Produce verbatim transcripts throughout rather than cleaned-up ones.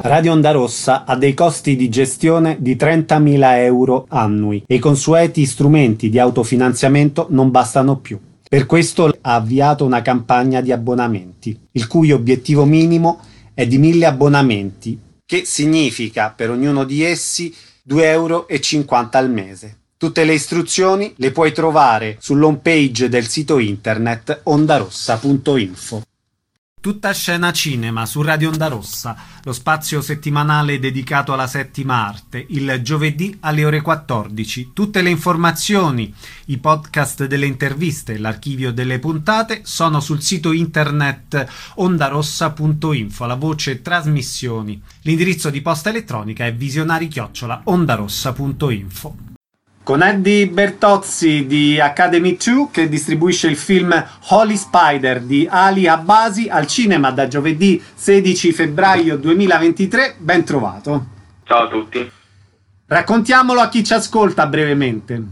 Radio Onda Rossa ha dei costi di gestione di trentamila euro annui e i consueti strumenti di autofinanziamento non bastano più. Per questo ha avviato una campagna di abbonamenti, il cui obiettivo minimo è di mille abbonamenti, che significa per ognuno di essi due euro e cinquanta al mese. Tutte le istruzioni le puoi trovare sull'home page del sito internet ondarossa punto info. Tutta scena cinema su Radio Onda Rossa, lo spazio settimanale dedicato alla settima arte, il giovedì alle ore quattordici. Tutte le informazioni, i podcast delle interviste e l'archivio delle puntate sono sul sito internet ondarossa punto info, la voce trasmissioni. L'indirizzo di posta elettronica è visionari chiocciola ondarossa punto info. Con Eddie Bertozzi di Academy due che distribuisce il film Holy Spider di Ali Abbasi al cinema da giovedì sedici febbraio duemilaventitré. Ben trovato. Ciao a tutti. Raccontiamolo a chi ci ascolta brevemente.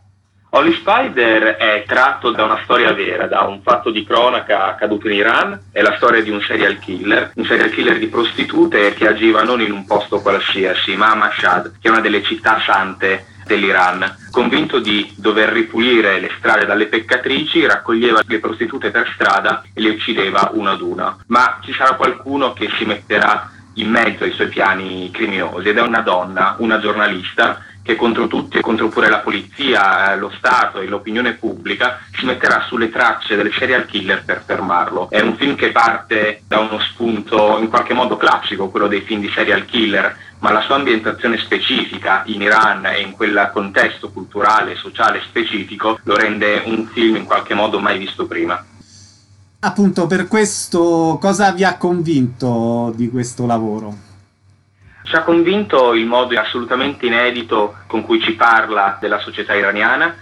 Holy Spider è tratto da una storia vera, da un fatto di cronaca accaduto in Iran. È la storia di un serial killer, un serial killer di prostitute che agiva non in un posto qualsiasi, ma a Mashhad, che è una delle città sante dell'Iran. Convinto di dover ripulire le strade dalle peccatrici, raccoglieva le prostitute per strada e le uccideva una ad una. Ma ci sarà qualcuno che si metterà in mezzo ai suoi piani criminosi, ed è una donna, una giornalista, che contro tutti e contro pure la polizia, lo Stato e l'opinione pubblica si metterà sulle tracce del serial killer per fermarlo. È un film che parte da uno spunto in qualche modo classico, quello dei film di serial killer, ma la sua ambientazione specifica in Iran e in quel contesto culturale e sociale specifico lo rende un film in qualche modo mai visto prima. Appunto, per questo cosa vi ha convinto di questo lavoro? Ci ha convinto il modo assolutamente inedito con cui ci parla della società iraniana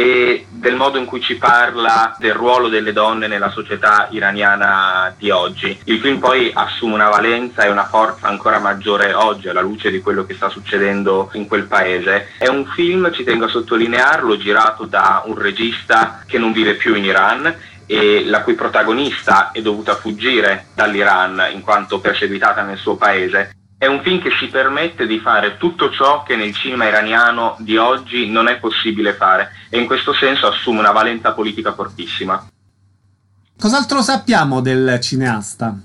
e del modo in cui ci parla del ruolo delle donne nella società iraniana di oggi. Il film poi assume una valenza e una forza ancora maggiore oggi alla luce di quello che sta succedendo in quel paese. È un film, ci tengo a sottolinearlo, girato da un regista che non vive più in Iran e la cui protagonista è dovuta fuggire dall'Iran in quanto perseguitata nel suo paese. È un film che si permette di fare tutto ciò che nel cinema iraniano di oggi non è possibile fare e in questo senso assume una valenza politica fortissima. Cos'altro sappiamo del cineasta?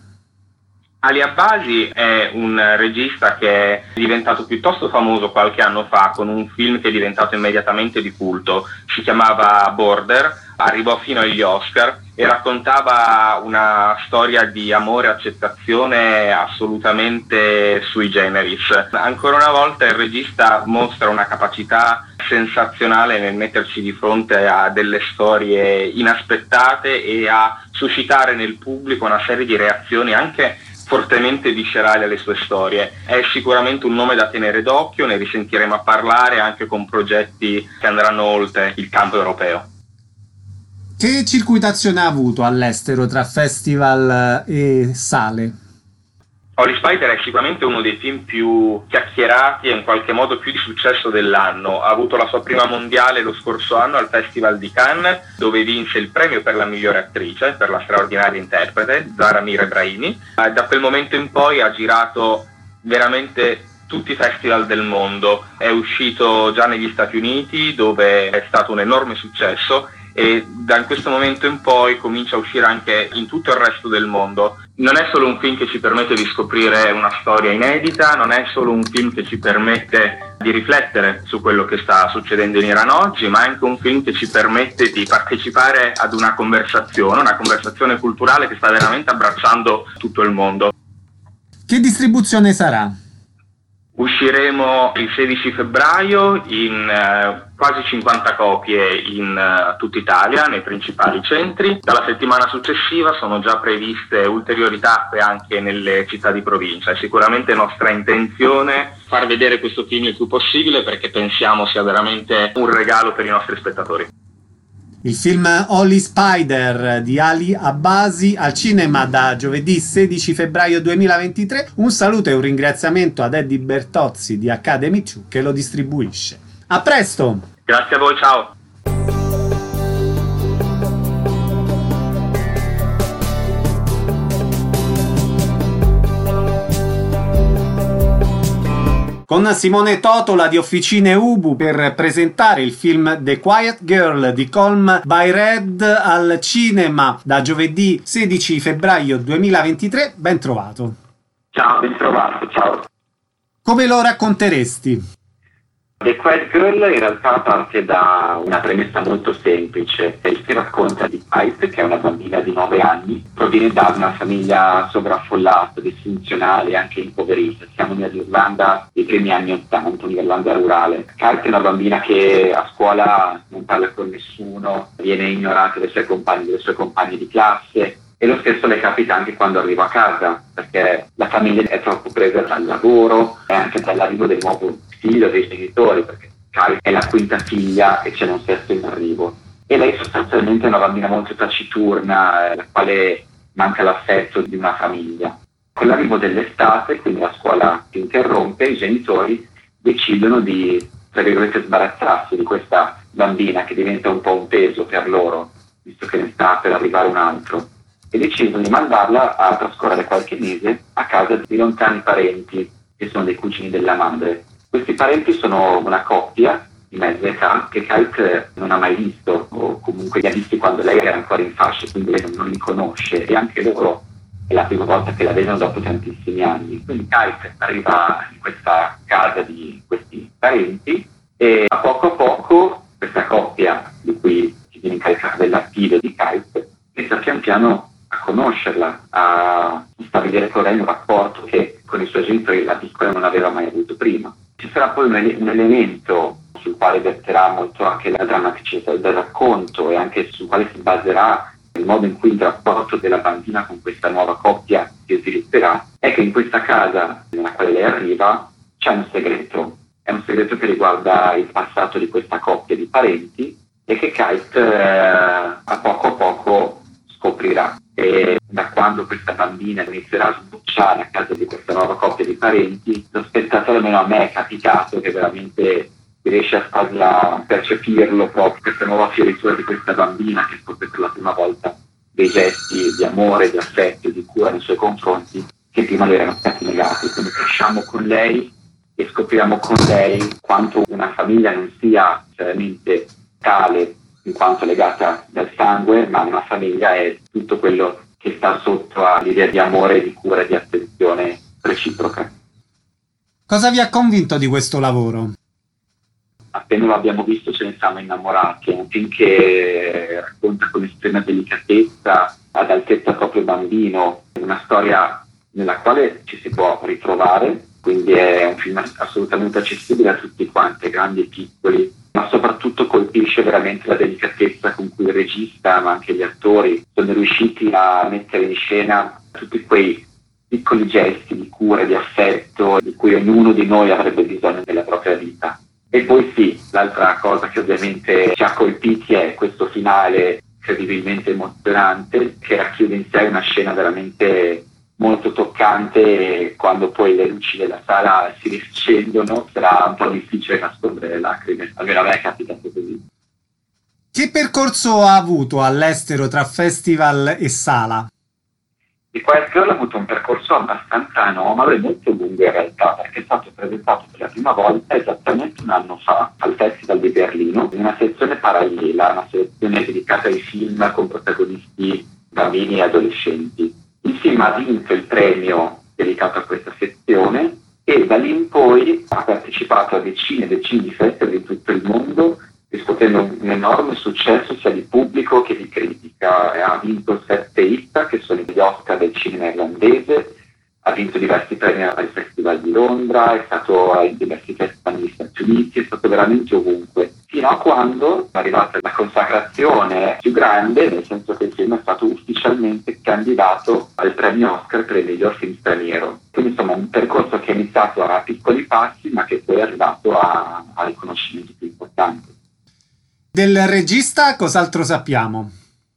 Ali Abbasi è un regista che è diventato piuttosto famoso qualche anno fa con un film che è diventato immediatamente di culto. Si chiamava Border, arrivò fino agli Oscar e raccontava una storia di amore e accettazione assolutamente sui generis. Ancora una volta il regista mostra una capacità sensazionale nel metterci di fronte a delle storie inaspettate e a suscitare nel pubblico una serie di reazioni anche fortemente viscerali alle sue storie. È sicuramente un nome da tenere d'occhio, ne risentiremo a parlare anche con progetti che andranno oltre il campo europeo. Che circuitazione ha avuto all'estero tra festival e sale? Holy Spider è sicuramente uno dei film più chiacchierati e in qualche modo più di successo dell'anno. Ha avuto la sua prima mondiale lo scorso anno al Festival di Cannes, dove vinse il premio per la migliore attrice, per la straordinaria interprete, Zahra Mir Ebrahimi. Da quel momento in poi ha girato veramente tutti i festival del mondo. È uscito già negli Stati Uniti, dove è stato un enorme successo, e da questo momento in poi comincia a uscire anche in tutto il resto del mondo. Non è solo un film che ci permette di scoprire una storia inedita, non è solo un film che ci permette di riflettere su quello che sta succedendo in Iran oggi, ma è anche un film che ci permette di partecipare ad una conversazione, una conversazione culturale che sta veramente abbracciando tutto il mondo. Che distribuzione sarà? Usciremo il sedici febbraio in eh, quasi cinquanta copie in uh, tutta Italia, nei principali centri. Dalla settimana successiva sono già previste ulteriori tappe anche nelle città di provincia. È sicuramente nostra intenzione far vedere questo film il più possibile perché pensiamo sia veramente un regalo per i nostri spettatori. Il film Holy Spider di Ali Abbasi al cinema da giovedì sedici febbraio duemilaventitré. Un saluto e un ringraziamento ad Eddie Bertozzi di Academy due che lo distribuisce. A presto! Grazie a voi, ciao! con Simone Totola di Officine Ubu per presentare il film The Quiet Girl di Colm by Red al cinema da giovedì sedici febbraio duemilaventitré. Ben trovato. Ciao, ben trovato, ciao. Come lo racconteresti? The Quiet Girl in realtà parte da una premessa molto semplice. Si racconta di Kate, che è una bambina di nove anni, proviene da una famiglia sovraffollata, disfunzionale e anche impoverita. Siamo nell'Irlanda dei primi anni Ottanta, un'Irlanda rurale. Kate è una bambina che a scuola non parla con nessuno, viene ignorata dai suoi compagni, dai suoi compagni di classe. E lo stesso le capita anche quando arriva a casa, perché la famiglia è troppo presa dal lavoro e anche dall'arrivo del nuovo figlio dei genitori, perché Kate è la quinta figlia e c'è un sesto in arrivo. E lei sostanzialmente è una bambina molto taciturna, la quale manca l'affetto di una famiglia. Con l'arrivo dell'estate, quindi la scuola si interrompe, i genitori decidono di, tra virgolette, sbarazzarsi di questa bambina che diventa un po' un peso per loro, visto che ne sta per arrivare un altro. E decidono di mandarla a trascorrere qualche mese a casa di lontani parenti, che sono dei cugini della madre. Questi parenti sono una coppia di mezza età che Kate non ha mai visto, o comunque li ha visti quando lei era ancora in fasce, quindi lei non li conosce, e anche loro è la prima volta che la vedono dopo tantissimi anni. Quindi Kate arriva in questa casa di questi parenti e a poco a poco questa coppia, di cui si viene incaricata dell'attivo di Kate, inizia pian piano a conoscerla, a stabilire con lei un rapporto che con i suoi genitori la piccola non aveva mai avuto prima. Ci sarà poi un, ele- un elemento sul quale verterà molto anche la drammaticità del racconto e anche sul quale si baserà il modo in cui il rapporto della bambina con questa nuova coppia si svilupperà, è che in questa casa nella quale lei arriva c'è un segreto. È un segreto che riguarda il passato di questa coppia di parenti e che Kate eh, a poco a poco scoprirà. E da quando questa bambina inizierà a sbocciare a casa di questa nuova coppia di parenti, lo spettatore, almeno a me è capitato, che veramente riesce a farla percepirlo proprio, questa nuova fioritura di questa bambina che scopre per la prima volta dei gesti di amore, di affetto, di cura nei suoi confronti che prima le erano stati negati. Quindi cresciamo con lei e scopriamo con lei quanto una famiglia non sia veramente tale in quanto legata dal sangue, ma una famiglia è tutto quello che sta sotto all'idea di amore, di cura e di attenzione reciproca. Cosa vi ha convinto di questo lavoro? Appena lo abbiamo visto ce ne siamo innamorati, un film che racconta con estrema delicatezza, ad altezza proprio bambino, una storia nella quale ci si può ritrovare, quindi è un film assolutamente accessibile a tutti quanti, grandi e piccoli, ma soprattutto colpisce veramente la delicatezza con cui il regista, ma anche gli attori, sono riusciti a mettere in scena tutti quei piccoli gesti di cura, di affetto, di cui ognuno di noi avrebbe bisogno nella propria vita. E poi sì, l'altra cosa che ovviamente ci ha colpiti è questo finale incredibilmente emozionante, che racchiude in sé una scena veramente molto toccante. Quando poi le luci della sala si riaccendono sarà un po' difficile nascondere le lacrime, almeno a me è capitato così. Che percorso ha avuto all'estero tra festival e sala? The Quiet Girl ha avuto un percorso abbastanza anomalo e molto lungo in realtà, perché è stato presentato per la prima volta esattamente un anno fa al Festival di Berlino, in una sezione parallela, una sezione dedicata ai film con protagonisti bambini e adolescenti. Il film ha vinto il premio dedicato a questa sezione e da lì in poi ha partecipato a decine e decine di festival di tutto il mondo, riscuotendo un enorme successo sia di pubblico che di critica. Ha vinto sette I T A, che sono gli Oscar del cinema irlandese, ha vinto diversi premi al Festival di Londra, è stato a diversi festival negli Stati Uniti, è stato veramente ovunque, fino a quando è arrivata la consacrazione più grande, nel senso che il film è stato ufficialmente candidato al premio Oscar per il miglior film straniero. Quindi insomma un percorso che è iniziato a piccoli passi, ma che poi è arrivato a, a riconoscimenti più importanti. Del regista cos'altro sappiamo?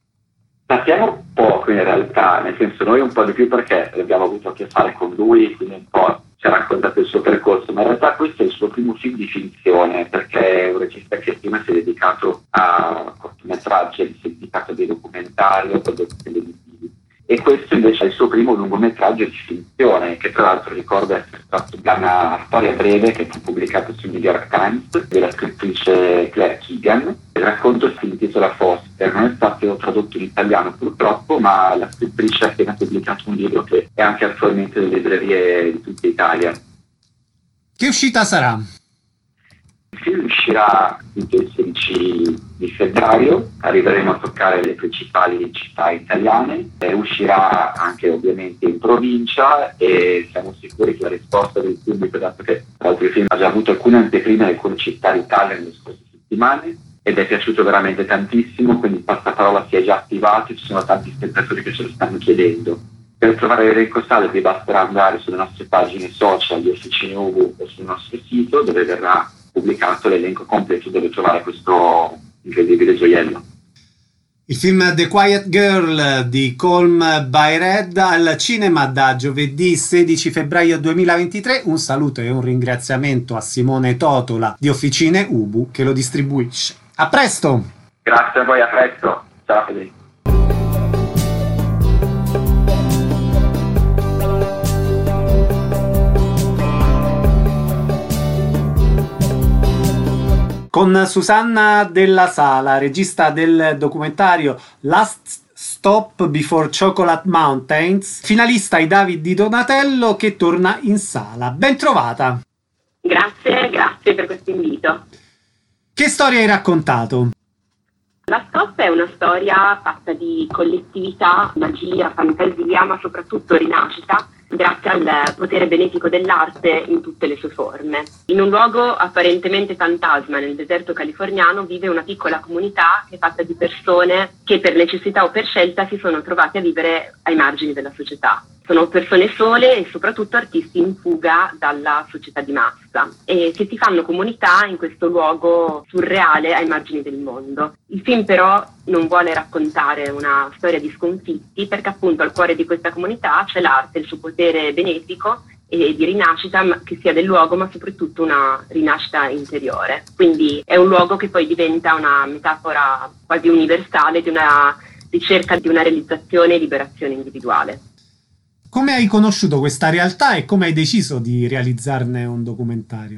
Sappiamo poco in realtà, nel senso noi un po' di più perché abbiamo avuto a che fare con lui, quindi un po' ci ha raccontato il suo percorso, ma in realtà questo è il suo primo film di finzione, perché è un regista che prima si è dedicato a cortometraggi, si è dedicato a dei documentari o prodotti televisivi, e questo invece è il suo primo lungometraggio di finzione, che tra l'altro ricordo essere tratto da una storia breve che fu pubblicata sul New York Times della scrittrice Claire Keegan. Il racconto si intitola Foster, non è stato tradotto in italiano purtroppo, ma la scrittrice ha appena pubblicato un libro che è anche attualmente nelle librerie di tutta Italia. Che uscita sarà? Il film uscirà il sedici di febbraio, arriveremo a toccare le principali città italiane, e uscirà anche ovviamente in provincia e siamo sicuri che la risposta del pubblico, dato che tra l'altro il film ha già avuto alcune anteprime in alcune città d'Italia nelle scorse settimane ed è piaciuto veramente tantissimo, quindi il passaparola si è già attivato, ci sono tanti spettatori che ce lo stanno chiedendo. Per trovare l'elenco sale vi basterà andare sulle nostre pagine social di Officine Ubu o sul nostro sito, dove verrà pubblicato l'elenco completo dove trovare questo incredibile gioiello. Il film The Quiet Girl di Colm by Red al cinema da giovedì sedici febbraio duemilaventitré. Un saluto e un ringraziamento a Simone Totola di Officine Ubu che lo distribuisce. A presto! Grazie a voi, a presto. Ciao Federico. Con Susanna Della Sala, regista del documentario Last Stop Before Chocolate Mountains, finalista ai David di Donatello che torna in sala. Ben trovata! Grazie, grazie per questo invito. Che storia hai raccontato? La Stop è una storia fatta di collettività, magia, fantasia, ma soprattutto rinascita, grazie al potere benefico dell'arte in tutte le sue forme. In un luogo apparentemente fantasma nel deserto californiano vive una piccola comunità che è fatta di persone che per necessità o per scelta si sono trovate a vivere ai margini della società. Sono persone sole e soprattutto artisti in fuga dalla società di massa e che si fanno comunità in questo luogo surreale ai margini del mondo. Il film però non vuole raccontare una storia di sconfitti perché appunto al cuore di questa comunità c'è l'arte, il suo potere benefico e di rinascita ma che sia del luogo ma soprattutto una rinascita interiore. Quindi è un luogo che poi diventa una metafora quasi universale di una ricerca di una realizzazione e liberazione individuale. Come hai conosciuto questa realtà e come hai deciso di realizzarne un documentario?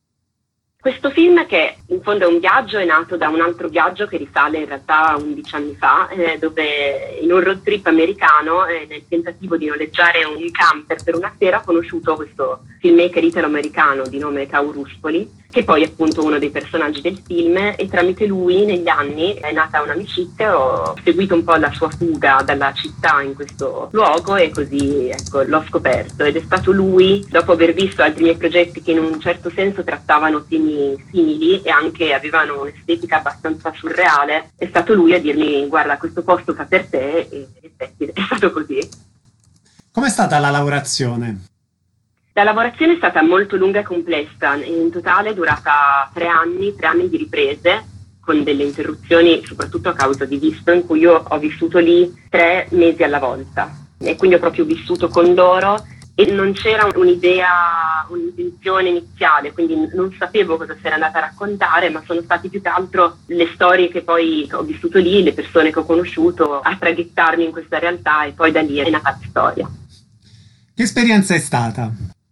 Questo film, che in fondo è un viaggio, è nato da un altro viaggio che risale in realtà a undici anni fa, eh, dove in un road trip americano, eh, nel tentativo di noleggiare un camper per una sera, ho conosciuto questo filmmaker italo-americano di nome Cao Ruspoli, che poi è appunto uno dei personaggi del film, e tramite lui negli anni è nata un'amicizia, ho seguito un po' la sua fuga dalla città in questo luogo e così ecco, l'ho scoperto. Ed è stato lui, dopo aver visto altri miei progetti che in un certo senso trattavano temi simili e anche avevano un'estetica abbastanza surreale, è stato lui a dirmi guarda questo posto fa per te, e effetti è stato così. Com'è stata la lavorazione? La lavorazione è stata molto lunga e complessa, in totale è durata tre anni, tre anni di riprese, con delle interruzioni soprattutto a causa di visto, in cui io ho vissuto lì tre mesi alla volta e quindi ho proprio vissuto con loro e non c'era un'idea, un'intenzione iniziale, quindi non sapevo cosa si era andata a raccontare, ma sono stati più che altro le storie che poi ho vissuto lì, le persone che ho conosciuto a traghettarmi in questa realtà e poi da lì è nata la storia. Che esperienza è stata?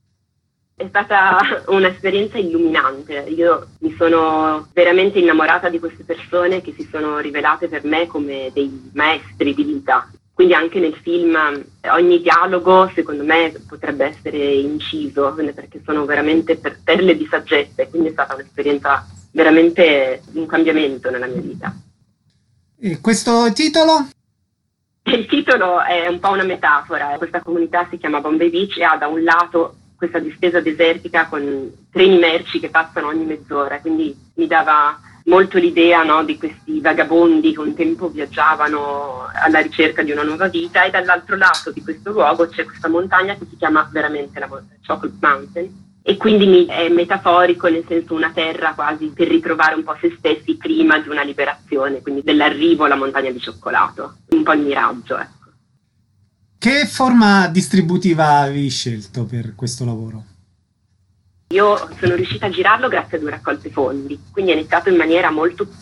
È stata un'esperienza illuminante. Io mi sono veramente innamorata di queste persone che si sono rivelate per me come dei maestri di vita. Quindi anche nel film ogni dialogo secondo me potrebbe essere inciso perché sono veramente per perle di saggezza, quindi è stata un'esperienza veramente un cambiamento nella mia vita. E questo titolo? Il titolo è un po' una metafora. Questa comunità si chiama Bombay Beach e ha da un lato questa distesa desertica con treni merci che passano ogni mezz'ora, quindi mi dava molto l'idea, no, di questi vagabondi che un tempo viaggiavano alla ricerca di una nuova vita, e dall'altro lato di questo luogo c'è questa montagna che si chiama veramente la Chocolate Mountain, e quindi mi, è metaforico, nel senso una terra quasi per ritrovare un po' se stessi prima di una liberazione, quindi dell'arrivo alla montagna di cioccolato, un po' il miraggio, ecco. Che forma distributiva avevi scelto per questo lavoro? Io sono riuscita a girarlo grazie a due raccolte fondi, quindi è iniziato in maniera molto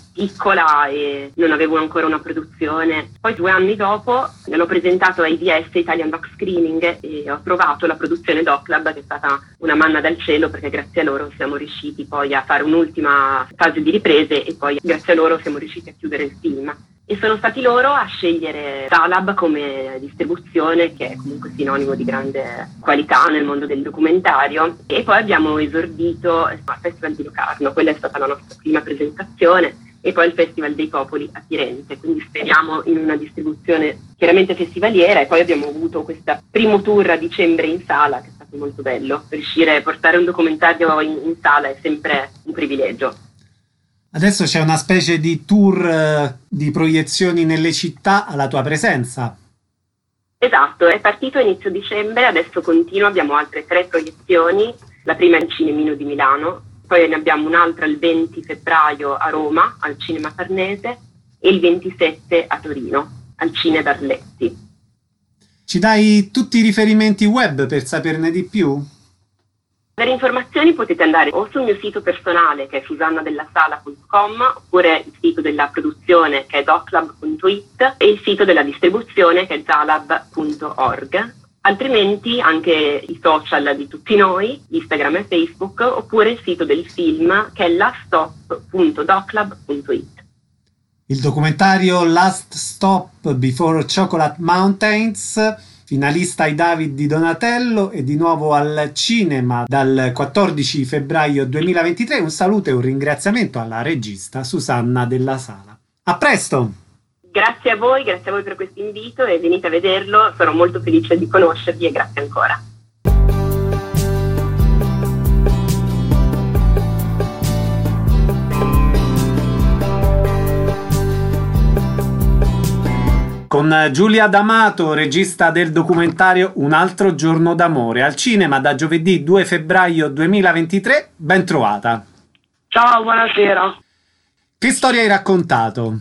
piccola e non avevo ancora una produzione. Poi due anni dopo l'ho presentato a I D S, Italian Doc Screening, e ho trovato la produzione Doc Lab, che è stata una manna dal cielo, perché grazie a loro siamo riusciti poi a fare un'ultima fase di riprese e poi grazie a loro siamo riusciti a chiudere il film. E sono stati loro a scegliere Zalab come distribuzione, che è comunque sinonimo di grande qualità nel mondo del documentario. E poi abbiamo esordito al Festival di Locarno, quella è stata la nostra prima presentazione, e poi il Festival dei Popoli a Firenze, quindi speriamo in una distribuzione chiaramente festivaliera. E poi abbiamo avuto questo primo tour a dicembre in sala, che è stato molto bello. Riuscire a portare un documentario in, in sala è sempre un privilegio. Adesso c'è una specie di tour eh, di proiezioni nelle città alla tua presenza. Esatto, è partito a inizio dicembre, adesso continua, abbiamo altre tre proiezioni, la prima è al Cinemino di Milano, poi ne abbiamo un'altra il venti febbraio a Roma, al Cinema Farnese, e il ventisette a Torino, al Cine Darletti. Ci dai tutti i riferimenti web per saperne di più? Per informazioni potete andare o sul mio sito personale, che è susannadellasala punto com, oppure il sito della produzione, che è doclab punto it, e il sito della distribuzione, che è zalab punto org. Altrimenti anche i social di tutti noi, Instagram e Facebook, oppure il sito del film, che è laststop punto doclab punto it. Il documentario Last Stop Before Chocolate Mountains, finalista ai David di Donatello e di nuovo al cinema dal quattordici febbraio duemilaventitré. Un saluto e un ringraziamento alla regista Susanna Della Sala. A presto! Grazie a voi, grazie a voi per questo invito e venite a vederlo, sono molto felice di conoscervi e grazie ancora. Con Giulia D'Amato, regista del documentario Un altro giorno d'amore, al cinema da giovedì due febbraio duemilaventitré. Ben trovata. Ciao, buonasera. Che storia hai raccontato?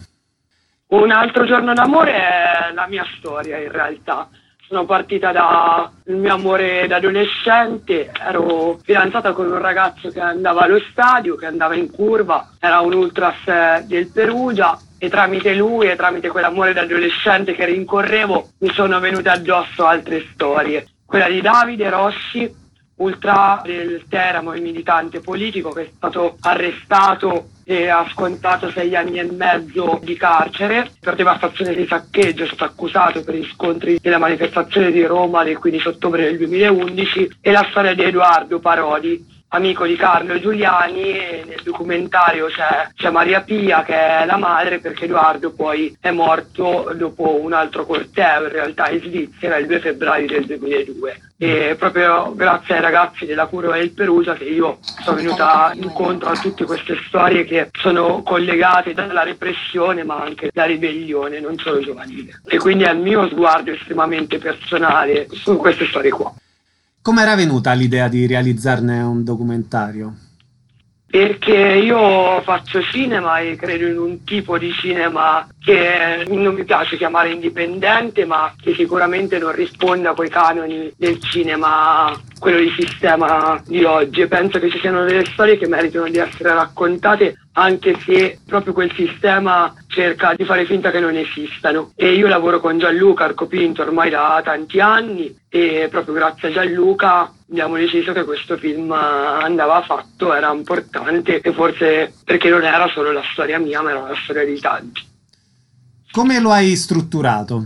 Un altro giorno d'amore è la mia storia, in realtà. Sono partita dal mio amore da adolescente, ero fidanzata con un ragazzo che andava allo stadio, che andava in curva, era un ultras del Perugia, e tramite lui e tramite quell'amore da adolescente che rincorrevo mi sono venute addosso altre storie. Quella di Davide Rossi, ultra del Teramo, il militante politico che è stato arrestato e ha scontato sei anni e mezzo di carcere per devastazione di saccheggio, è stato accusato per gli scontri della manifestazione di Roma del quindici ottobre del duemilaundici, e la storia di Edoardo Parodi, amico di Carlo Giuliani, e nel documentario c'è, c'è Maria Pia che è la madre, perché Edoardo poi è morto dopo un altro corteo, in realtà in Svizzera, il due febbraio del duemiladue. E proprio grazie ai ragazzi della Curva del Perugia che io sono venuta incontro a tutte queste storie che sono collegate dalla repressione ma anche da ribellione, non solo giovanile. E quindi è il mio sguardo estremamente personale su queste storie qua. Come era venuta l'idea di realizzarne un documentario? Perché io faccio cinema e credo in un tipo di cinema che non mi piace chiamare indipendente, ma che sicuramente non risponde a quei canoni del cinema, quello di sistema di oggi. E penso che ci siano delle storie che meritano di essere raccontate, anche se proprio quel sistema cerca di fare finta che non esistano. E io lavoro con Gianluca Arcopinto ormai da tanti anni, e proprio grazie a Gianluca abbiamo deciso che questo film andava fatto, era importante, e forse perché non era solo la storia mia ma era la storia di tanti. Come lo hai strutturato?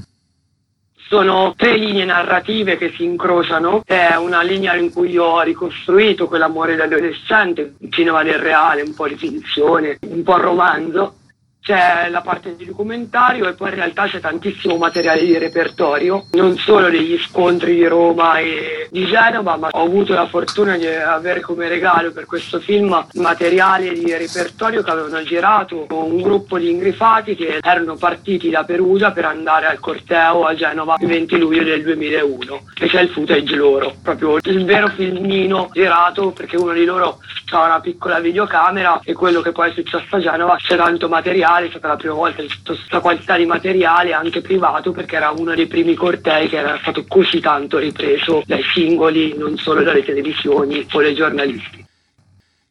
Sono tre linee narrative che si incrociano, è una linea in cui io ho ricostruito quell'amore da adolescente, il cinema del reale, un po' di finzione, un po' romanzo. C'è la parte di documentario e poi in realtà c'è tantissimo materiale di repertorio, non solo degli scontri di Roma e di Genova, ma ho avuto la fortuna di avere come regalo per questo film materiale di repertorio che avevano girato un gruppo di ingrifati che erano partiti da Perugia per andare al corteo a Genova il venti luglio del duemilauno, e c'è il footage loro, proprio il vero filmino girato, perché uno di loro ha una piccola videocamera, e quello che poi è successo a Genova c'è tanto materiale. È stata la prima volta che c'è tutta questa quantità di materiale anche privato, perché era uno dei primi cortei che era stato così tanto ripreso dai singoli, non solo dalle televisioni o dai giornalisti.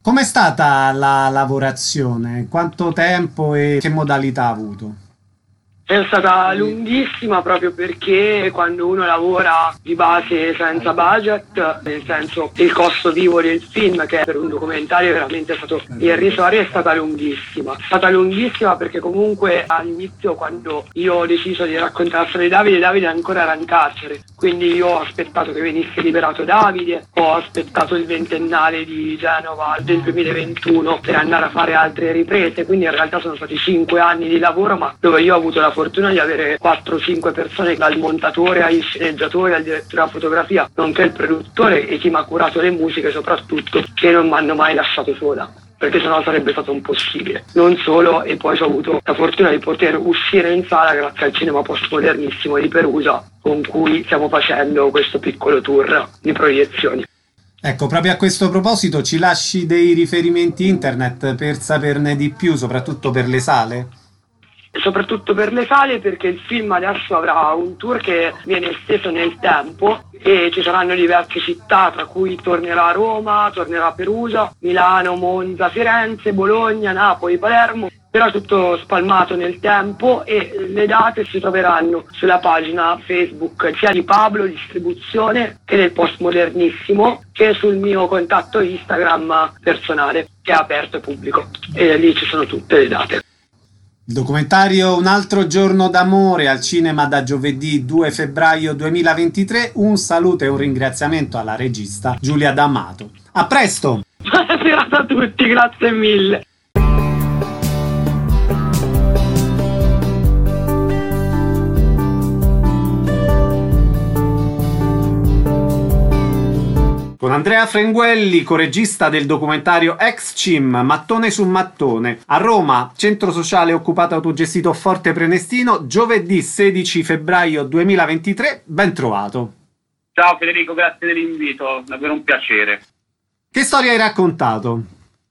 Com'è stata la lavorazione? Quanto tempo e che modalità ha avuto? È stata lunghissima proprio perché quando uno lavora di base senza budget, nel senso il costo vivo del film, che per un documentario è veramente stato irrisorio, è stata lunghissima. È stata lunghissima perché comunque all'inizio, quando io ho deciso di raccontare la storia di Davide, Davide ancora era in carcere, quindi io ho aspettato che venisse liberato Davide, ho aspettato il ventennale di Genova del duemilaventuno per andare a fare altre riprese, quindi in realtà sono stati cinque anni di lavoro, ma dove io ho avuto la fortuna di avere quattro cinque persone, dal montatore agli sceneggiatori al direttore della fotografia, nonché il produttore e chi mi ha curato le musiche soprattutto, che non mi hanno mai lasciato sola, perché sennò sarebbe stato impossibile. Non solo, e poi ho avuto la fortuna di poter uscire in sala grazie al Cinema Postmodernissimo di Perugia, con cui stiamo facendo questo piccolo tour di proiezioni. Ecco, proprio a questo proposito ci lasci dei riferimenti internet per saperne di più, soprattutto per le sale? Soprattutto per le sale, perché il film adesso avrà un tour che viene esteso nel tempo e ci saranno diverse città, tra cui tornerà a Roma, tornerà a Perugia, Milano, Monza, Firenze, Bologna, Napoli, Palermo, però tutto spalmato nel tempo, e le date si troveranno sulla pagina Facebook sia di Pablo Distribuzione che del Postmodernissimo, che sul mio contatto Instagram personale, che è aperto e pubblico, e lì ci sono tutte le date. Il documentario Un altro giorno d'amore al cinema da giovedì due febbraio duemilaventitré. Un saluto e un ringraziamento alla regista Giulia D'Amato. A presto! Buona serata a tutti, grazie mille! Con Andrea Frenguelli, coregista del documentario Ex Cim, Mattone su Mattone. A Roma, centro sociale occupato autogestito Forte Prenestino, giovedì sedici febbraio duemilaventitré. Ben trovato. Ciao Federico, grazie dell'invito, davvero un piacere. Che storia hai raccontato?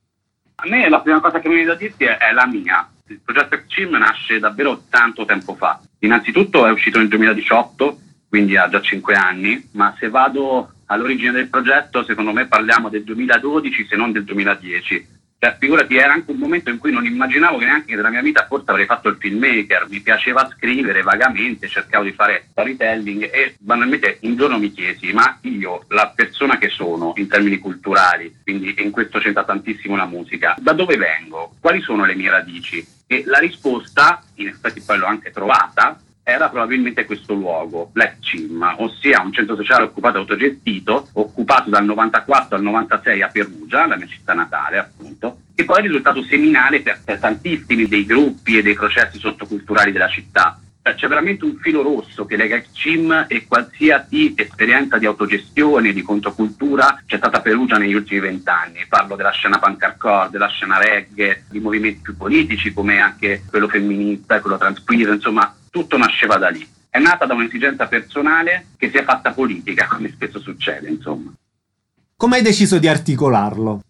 A me la prima cosa che mi viene da dirti è, è la mia. Il progetto Ex Cim nasce davvero tanto tempo fa. Innanzitutto è uscito nel duemiladiciotto, quindi ha già cinque anni, ma se vado all'origine del progetto, secondo me parliamo del duemiladodici, se non del duemiladieci. Cioè, figurati, era anche un momento in cui non immaginavo che neanche nella mia vita forse avrei fatto il filmmaker, mi piaceva scrivere vagamente, cercavo di fare storytelling e banalmente un giorno mi chiesi, ma io, la persona che sono in termini culturali, quindi in questo c'entra tantissimo la musica, da dove vengo? Quali sono le mie radici? E la risposta, in effetti poi l'ho anche trovata, era probabilmente questo luogo, l'Ex Cim, ossia un centro sociale occupato e autogestito, occupato dal novantaquattro al novantasei a Perugia, la mia città natale appunto, che poi è risultato seminale per, per tantissimi dei gruppi e dei processi sottoculturali della città. Cioè, c'è veramente un filo rosso che lega Ex Cim e qualsiasi esperienza di autogestione, di controcultura c'è stata a Perugia negli ultimi vent'anni. Parlo della scena punk hardcore, della scena reggae, di movimenti più politici come anche quello femminista e quello transqueer, insomma tutto nasceva da lì. È nata da un'esigenza personale che si è fatta politica, come spesso succede, insomma. Come hai deciso di articolarlo?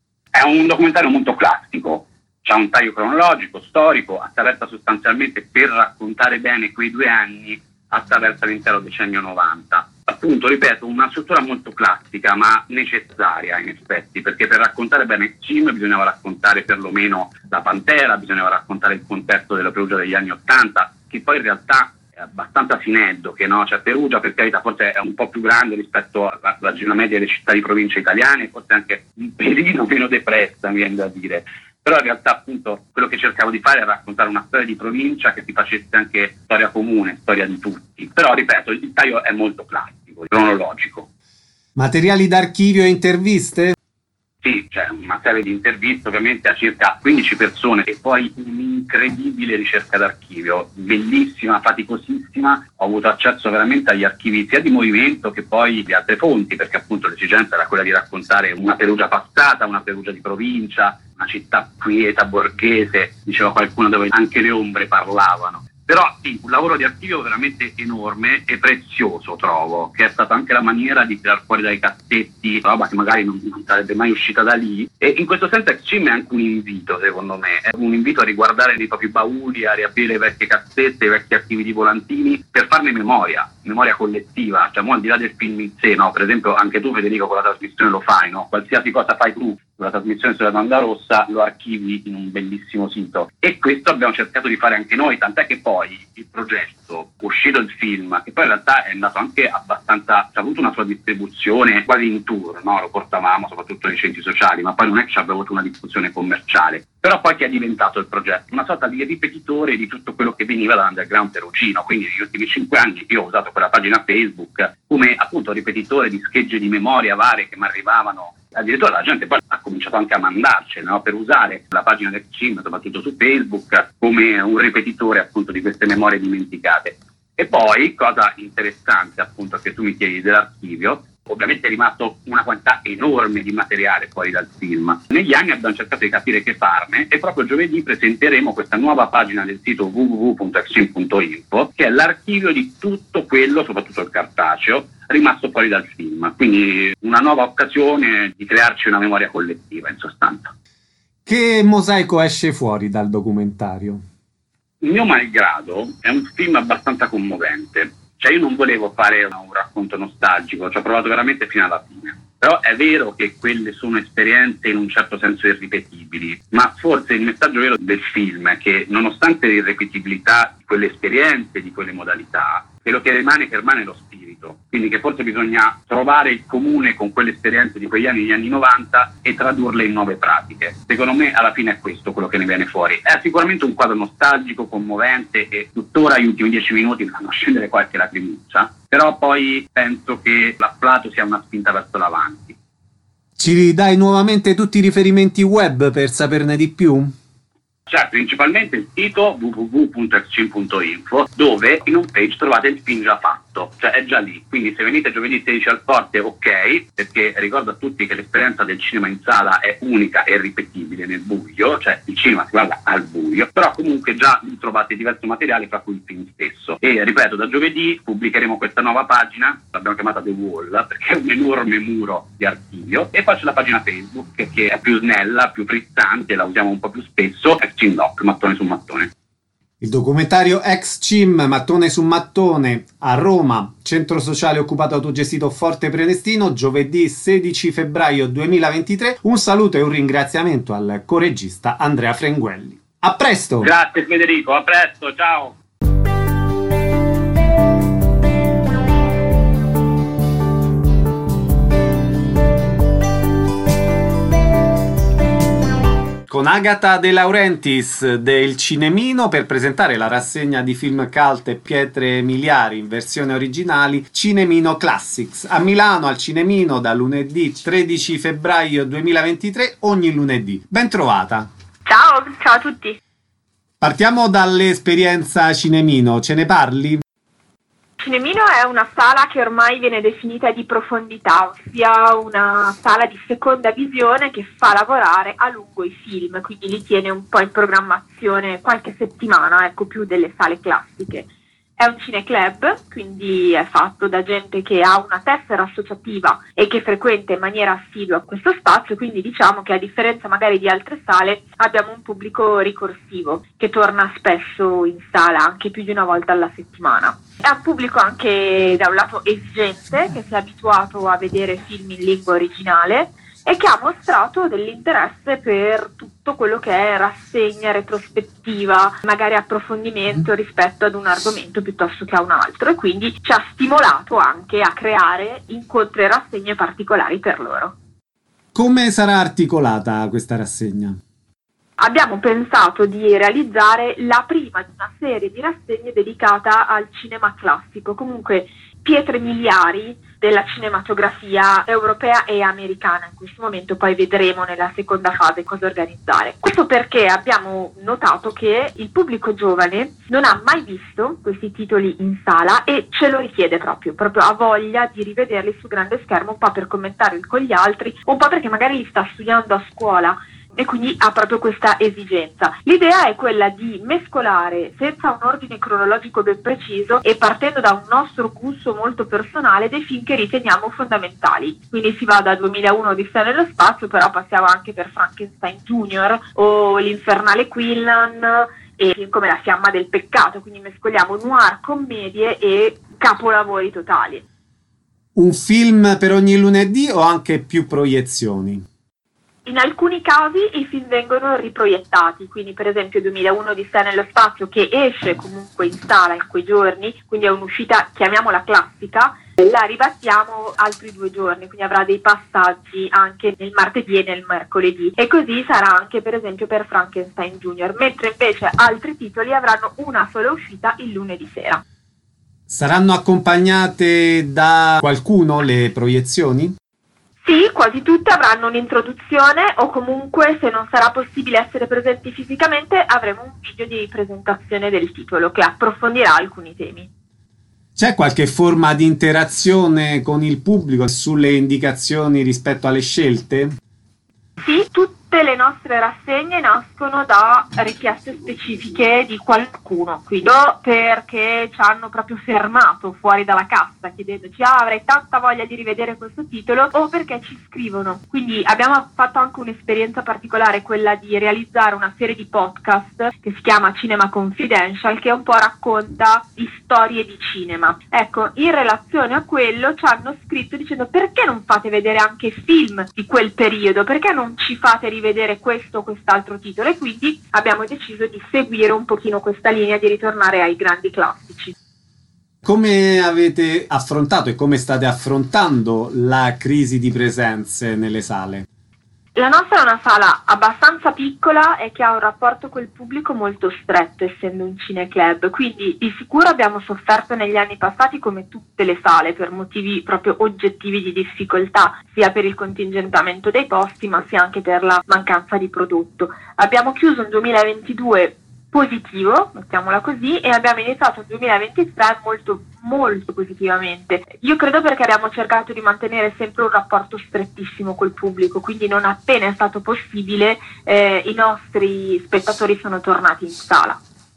È un documentario molto classico. C'è un taglio cronologico, storico, attraversa sostanzialmente, per raccontare bene quei due anni, attraversa l'intero decennio novanta. Appunto, ripeto, una struttura molto classica, ma necessaria in effetti, perché per raccontare bene Ex Cim bisognava raccontare perlomeno la Pantera, bisognava raccontare il contesto della Perugia degli anni Ottanta, che poi in realtà è abbastanza sineddo, che no? Cioè Perugia, per carità, forse è un po' più grande rispetto alla, alla gina media delle città di provincia italiane, forse anche un pelino meno depressa, mi viene da dire. Però in realtà appunto quello che cercavo di fare era raccontare una storia di provincia che si facesse anche storia comune, storia di tutti. Però ripeto, il taglio è molto classico, cronologico. Materiali d'archivio e interviste? Sì, c'è una serie di interviste ovviamente a circa quindici persone e poi un'incredibile ricerca d'archivio, bellissima, faticosissima. Ho avuto accesso veramente agli archivi sia di movimento che poi di altre fonti, perché appunto l'esigenza era quella di raccontare una Perugia passata, una Perugia di provincia, una città quieta, borghese, diceva qualcuno, dove anche le ombre parlavano. Però sì, un lavoro di archivio veramente enorme e prezioso, trovo, che è stata anche la maniera di tirar fuori dai cassetti roba che magari non, non sarebbe mai uscita da lì. E in questo senso Ex Cim è anche un invito, secondo me, è un invito a riguardare nei propri bauli, a riaprire le vecchie cassette, i vecchi archivi di volantini, per farne memoria, memoria collettiva, cioè mo al di là del film in sé, no? Per esempio anche tu Federico con la trasmissione lo fai, no? Qualsiasi cosa fai tu sulla trasmissione sulla Banda Rossa, lo archivi in un bellissimo sito. E questo abbiamo cercato di fare anche noi, tant'è che poi il progetto, uscito il film, che poi in realtà è andato anche abbastanza, ha avuto una sua distribuzione quasi in tour, no? Lo portavamo soprattutto nei centri sociali, ma poi non è che ci abbia avuto una diffusione commerciale. Però poi che è diventato il progetto? Una sorta di ripetitore di tutto quello che veniva dall'underground perugino. Quindi negli ultimi cinque anni io ho usato quella pagina Facebook come appunto ripetitore di schegge di memoria varie che mi arrivavano. Addirittura la gente poi ha cominciato anche a mandarcene, no? Per usare la pagina del C I M, soprattutto su Facebook, come un ripetitore appunto di queste memorie dimenticate. E poi, cosa interessante appunto che tu mi chiedi dell'archivio, ovviamente è rimasto una quantità enorme di materiale fuori dal film. Negli anni abbiamo cercato di capire che farne e proprio giovedì presenteremo questa nuova pagina del sito w w w punto extreme punto info, che è l'archivio di tutto quello, soprattutto il cartaceo, rimasto fuori dal film. Quindi una nuova occasione di crearci una memoria collettiva, in sostanza. Che mosaico esce fuori dal documentario? Il mio malgrado è un film abbastanza commovente. Cioè io non volevo fare un racconto nostalgico, ci ho provato veramente fino alla fine. Però è vero che quelle sono esperienze in un certo senso irripetibili, ma forse il messaggio vero del film è che nonostante l'irripetibilità di quelle esperienze, di quelle modalità, quello che rimane permane lo spirito. Quindi che forse bisogna trovare il comune con quelle esperienze di quegli anni, gli anni novanta, e tradurle in nuove pratiche. Secondo me alla fine è questo quello che ne viene fuori. È sicuramente un quadro nostalgico, commovente, e tuttora gli ultimi dieci minuti mi fanno scendere qualche lacrimuccia, però poi penso che l'afflato sia una spinta verso l'avanti. Ci dai nuovamente tutti i riferimenti web per saperne di più? Cioè, principalmente il sito w w w punto extreme punto info, dove in un page trovate il film già fatto, cioè è già lì. Quindi se venite giovedì sedici al Forte, ok, perché ricordo a tutti che l'esperienza del cinema in sala è unica e ripetibile nel buio, cioè il cinema si guarda al buio, però comunque già trovate diverso materiale, fra cui il film stesso. E ripeto, da giovedì pubblicheremo questa nuova pagina, l'abbiamo chiamata The Wall, perché è un enorme muro di archivio, e poi c'è la pagina Facebook che è più snella, più frizzante, la usiamo un po' più spesso, Extreme Doc, mattone su mattone. Il documentario Ex C I M, mattone su mattone, a Roma, centro sociale occupato autogestito Forte Prenestino, giovedì sedici febbraio duemilaventitré. Un saluto e un ringraziamento al coregista Andrea Frenguelli. A presto! Grazie Federico, a presto, ciao! Con Agata De Laurentiis del Cinemino per presentare la rassegna di film cult e pietre miliari in versione originali Cinemino Classics a Milano al Cinemino da lunedì tredici febbraio duemilaventitré ogni lunedì. Ben trovata! Ciao, ciao a tutti! Partiamo dall'esperienza Cinemino, ce ne parli? Cinemino è una sala che ormai viene definita di profondità, ossia una sala di seconda visione che fa lavorare a lungo i film, quindi li tiene un po' in programmazione qualche settimana, ecco, più delle sale classiche. È un cineclub, quindi è fatto da gente che ha una tessera associativa e che frequenta in maniera assidua questo spazio, quindi diciamo che a differenza magari di altre sale abbiamo un pubblico ricorsivo che torna spesso in sala, anche più di una volta alla settimana. È un pubblico anche da un lato esigente, che si è abituato a vedere film in lingua originale e che ha mostrato dell'interesse per tutto quello che è rassegna, retrospettiva, magari approfondimento rispetto ad un argomento piuttosto che a un altro, e quindi ci ha stimolato anche a creare incontri e rassegne particolari per loro. Come sarà articolata questa rassegna? Abbiamo pensato di realizzare la prima di una serie di rassegne dedicata al cinema classico, comunque pietre miliari della cinematografia europea e americana in questo momento, poi vedremo nella seconda fase cosa organizzare. Questo perché abbiamo notato che il pubblico giovane non ha mai visto questi titoli in sala e ce lo richiede proprio, proprio ha voglia di rivederli su grande schermo, un po' per commentarli con gli altri, un po' perché magari li sta studiando a scuola e quindi ha proprio questa esigenza. L'idea è quella di mescolare, senza un ordine cronologico ben preciso e partendo da un nostro gusto molto personale, dei film che riteniamo fondamentali. Quindi si va da duemilauno Odissea nello spazio, però passiamo anche per Frankenstein Junior o L'Infernale Quinlan e film come La Fiamma del Peccato, quindi mescoliamo noir, commedie e capolavori totali. Un film per ogni lunedì o anche più proiezioni? In alcuni casi i film vengono riproiettati, quindi per esempio duemilauno Odissea nello spazio, che esce comunque in sala in quei giorni, quindi è un'uscita, chiamiamola classica, la ribattiamo altri due giorni, quindi avrà dei passaggi anche nel martedì e nel mercoledì, e così sarà anche per esempio per Frankenstein Junior, mentre invece altri titoli avranno una sola uscita il lunedì sera. Saranno accompagnate da qualcuno le proiezioni? Sì, quasi tutte avranno un'introduzione, o comunque, se non sarà possibile essere presenti fisicamente, avremo un video di presentazione del titolo che approfondirà alcuni temi. C'è qualche forma di interazione con il pubblico sulle indicazioni rispetto alle scelte? Sì, tutte le nostre rassegne nascono da richieste specifiche di qualcuno, quindi o perché ci hanno proprio fermato fuori dalla cassa chiedendoci ah, avrei tanta voglia di rivedere questo titolo, o perché ci scrivono. Quindi abbiamo fatto anche un'esperienza particolare, quella di realizzare una serie di podcast che si chiama Cinema Confidential, che un po' racconta di storie di cinema. Ecco, in relazione a quello ci hanno scritto dicendo perché non fate vedere anche film di quel periodo, perché non ci fate rivedere questo o quest'altro titolo, e quindi abbiamo deciso di seguire un pochino questa linea, di ritornare ai grandi classici. Come avete affrontato e come state affrontando la crisi di presenze nelle sale? La nostra è una sala abbastanza piccola e che ha un rapporto col pubblico molto stretto, essendo un cineclub, quindi di sicuro abbiamo sofferto negli anni passati, come tutte le sale, per motivi proprio oggettivi di difficoltà, sia per il contingentamento dei posti ma sia anche per la mancanza di prodotto. Abbiamo chiuso un duemilaventidue positivo, mettiamola così, e abbiamo iniziato il duemilaventitré molto molto positivamente. Io credo perché abbiamo cercato di mantenere sempre un rapporto strettissimo col pubblico, quindi non appena è stato possibile eh, i nostri spettatori sono tornati in sala.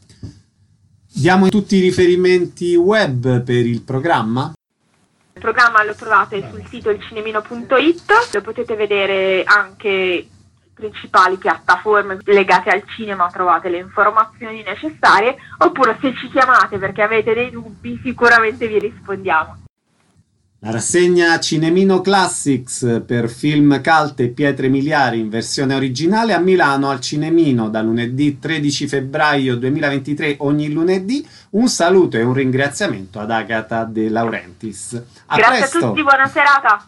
Diamo tutti i riferimenti web per il programma? Il programma lo trovate sul sito il cinemino punto it, lo potete vedere anche principali piattaforme legate al cinema, trovate le informazioni necessarie, oppure se ci chiamate perché avete dei dubbi sicuramente vi rispondiamo. La rassegna Cinemino Classics per film cult e pietre miliari in versione originale a Milano al Cinemino da lunedì tredici febbraio duemilaventitré ogni lunedì. Un saluto e un ringraziamento ad Agata De Laurentiis. A Grazie presto. a tutti, buona serata.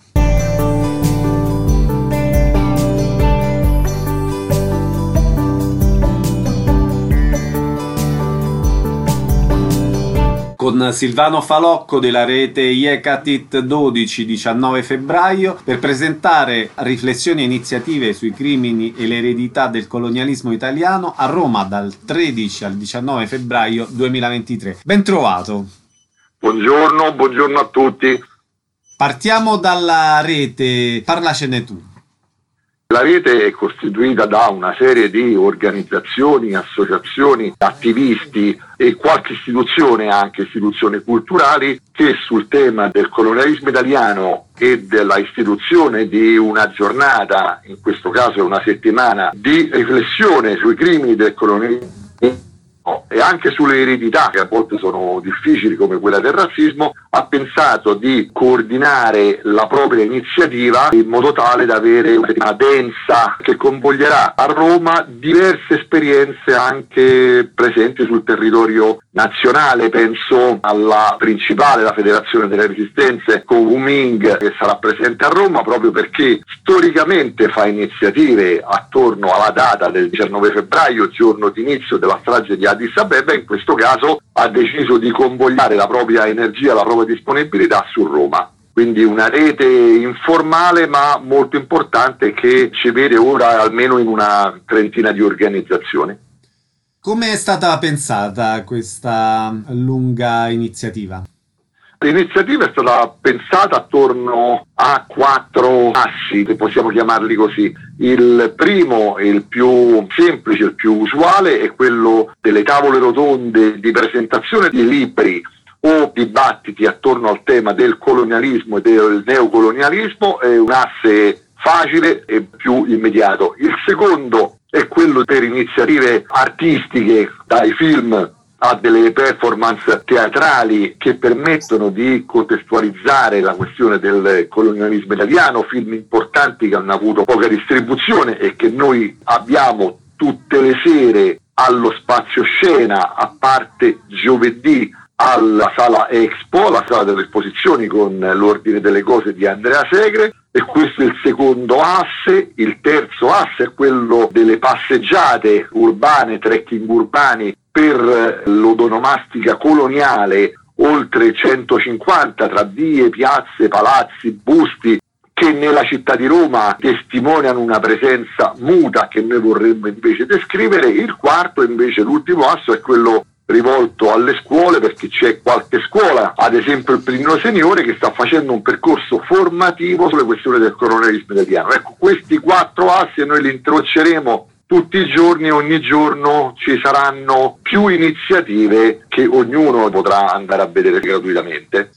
Con Silvano Falocco della rete Iecatit dodici diciannove febbraio per presentare riflessioni e iniziative sui crimini e l'eredità del colonialismo italiano a Roma dal tredici al diciannove febbraio duemilaventitré. Ben trovato. Buongiorno, buongiorno a tutti. Partiamo dalla rete, parlacene tu. La rete è costituita da una serie di organizzazioni, associazioni, attivisti e qualche istituzione, anche istituzioni culturali, che sul tema del colonialismo italiano e della istituzione di una giornata, in questo caso una settimana, di riflessione sui crimini del colonialismo e anche sulle eredità, che a volte sono difficili come quella del razzismo, ha pensato di coordinare la propria iniziativa in modo tale da avere una densa che convoglierà a Roma diverse esperienze anche presenti sul territorio nazionale. Penso alla principale, la Federazione delle Resistenze, con Wuming, che sarà presente a Roma proprio perché storicamente fa iniziative attorno alla data del diciannove febbraio, giorno d'inizio della strage di Addis Abeba. In questo caso ha deciso di convogliare la propria energia, la propria disponibilità su Roma. Quindi una rete informale ma molto importante che ci vede ora almeno in una trentina di organizzazioni. Come è stata pensata questa lunga iniziativa? L'iniziativa è stata pensata attorno a quattro assi, se possiamo chiamarli così. Il primo, il più semplice, il più usuale, è quello delle tavole rotonde di presentazione di libri o dibattiti attorno al tema del colonialismo e del neocolonialismo. È un asse facile e più immediato. Il secondo è quello per iniziative artistiche, dai film a delle performance teatrali che permettono di contestualizzare la questione del colonialismo italiano, film importanti che hanno avuto poca distribuzione e che noi abbiamo tutte le sere allo Spazio Scena, a parte giovedì alla Sala Expo, la sala delle esposizioni con l'Ordine delle Cose di Andrea Segre. E questo è il secondo asse. Il terzo asse è quello delle passeggiate urbane, trekking urbani per l'odonomastica coloniale, oltre centocinquanta tra vie, piazze, palazzi, busti, che nella città di Roma testimoniano una presenza muta che noi vorremmo invece descrivere. Il quarto, invece, l'ultimo asso, è quello rivolto alle scuole, perché c'è qualche scuola, ad esempio il Plinio Seniore, che sta facendo un percorso formativo sulle questioni del colonialismo italiano. Ecco, questi quattro assi noi li incroceremo tutti i giorni, ogni giorno ci saranno più iniziative che ognuno potrà andare a vedere gratuitamente.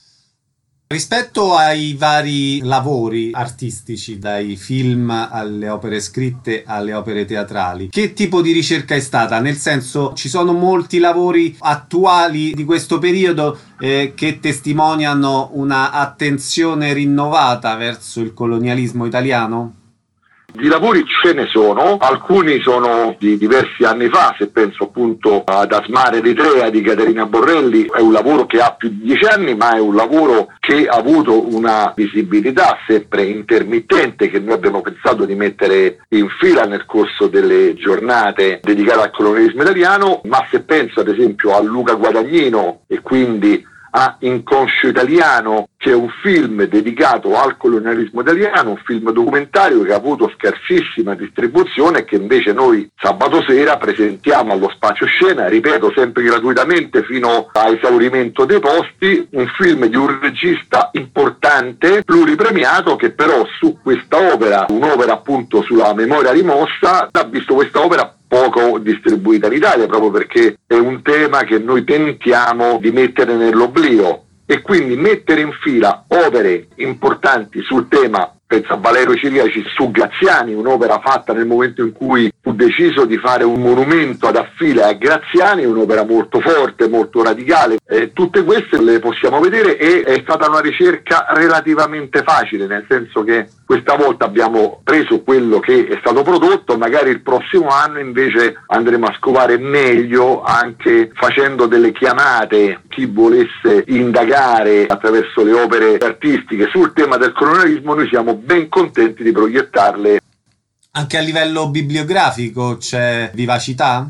Rispetto ai vari lavori artistici, dai film alle opere scritte alle opere teatrali, che tipo di ricerca è stata? Nel senso, ci sono molti lavori attuali di questo periodo eh, che testimoniano una attenzione rinnovata verso il colonialismo italiano? Di lavori ce ne sono, alcuni sono di diversi anni fa, se penso appunto ad Asmara Eritrea di Caterina Borrelli, è un lavoro che ha più di dieci anni, ma è un lavoro che ha avuto una visibilità sempre intermittente, che noi abbiamo pensato di mettere in fila nel corso delle giornate dedicate al colonialismo italiano. Ma se penso ad esempio a Luca Guadagnino e quindi a Inconscio Italiano, che è un film dedicato al colonialismo italiano, un film documentario che ha avuto scarsissima distribuzione e che invece noi sabato sera presentiamo allo Spazio Scena, ripeto, sempre gratuitamente fino a esaurimento dei posti, un film di un regista importante, pluripremiato, che però su questa opera, un'opera appunto sulla memoria rimossa, ha visto questa opera poco distribuita in Italia, proprio perché è un tema che noi tentiamo di mettere nell'oblio, e quindi mettere in fila opere importanti sul tema. Penso a Valerio Ciriaci su Graziani, un'opera fatta nel momento in cui fu deciso di fare un monumento ad Affile a Graziani, un'opera molto forte, molto radicale. Eh, tutte queste le possiamo vedere, e è stata una ricerca relativamente facile, nel senso che questa volta abbiamo preso quello che è stato prodotto, magari il prossimo anno invece andremo a scovare meglio, anche facendo delle chiamate, chi volesse indagare attraverso le opere artistiche sul tema del colonialismo. Noi siamo ben contenti di proiettarle. Anche a livello bibliografico c'è vivacità?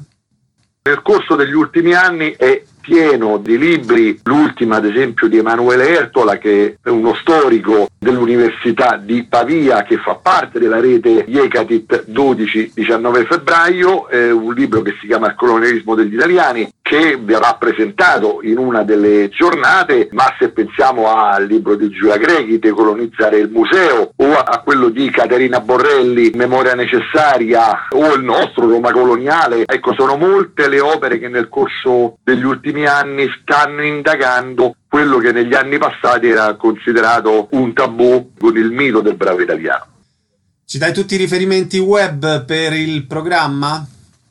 Nel corso degli ultimi anni è pieno di libri, l'ultimo ad esempio di Emanuele Ertola, che è uno storico dell'Università di Pavia, che fa parte della rete Iecatit dodici diciannove febbraio, è un libro che si chiama Il colonialismo degli italiani, che verrà presentato in una delle giornate. Ma se pensiamo al libro di Giulia Grechi, Decolonizzare il museo, o a quello di Caterina Borrelli, Memoria necessaria, o il nostro Roma coloniale, ecco, sono molte le opere che nel corso degli ultimi anni stanno indagando quello che negli anni passati era considerato un tabù, con il mito del bravo italiano. Ci dai tutti i riferimenti web per il programma?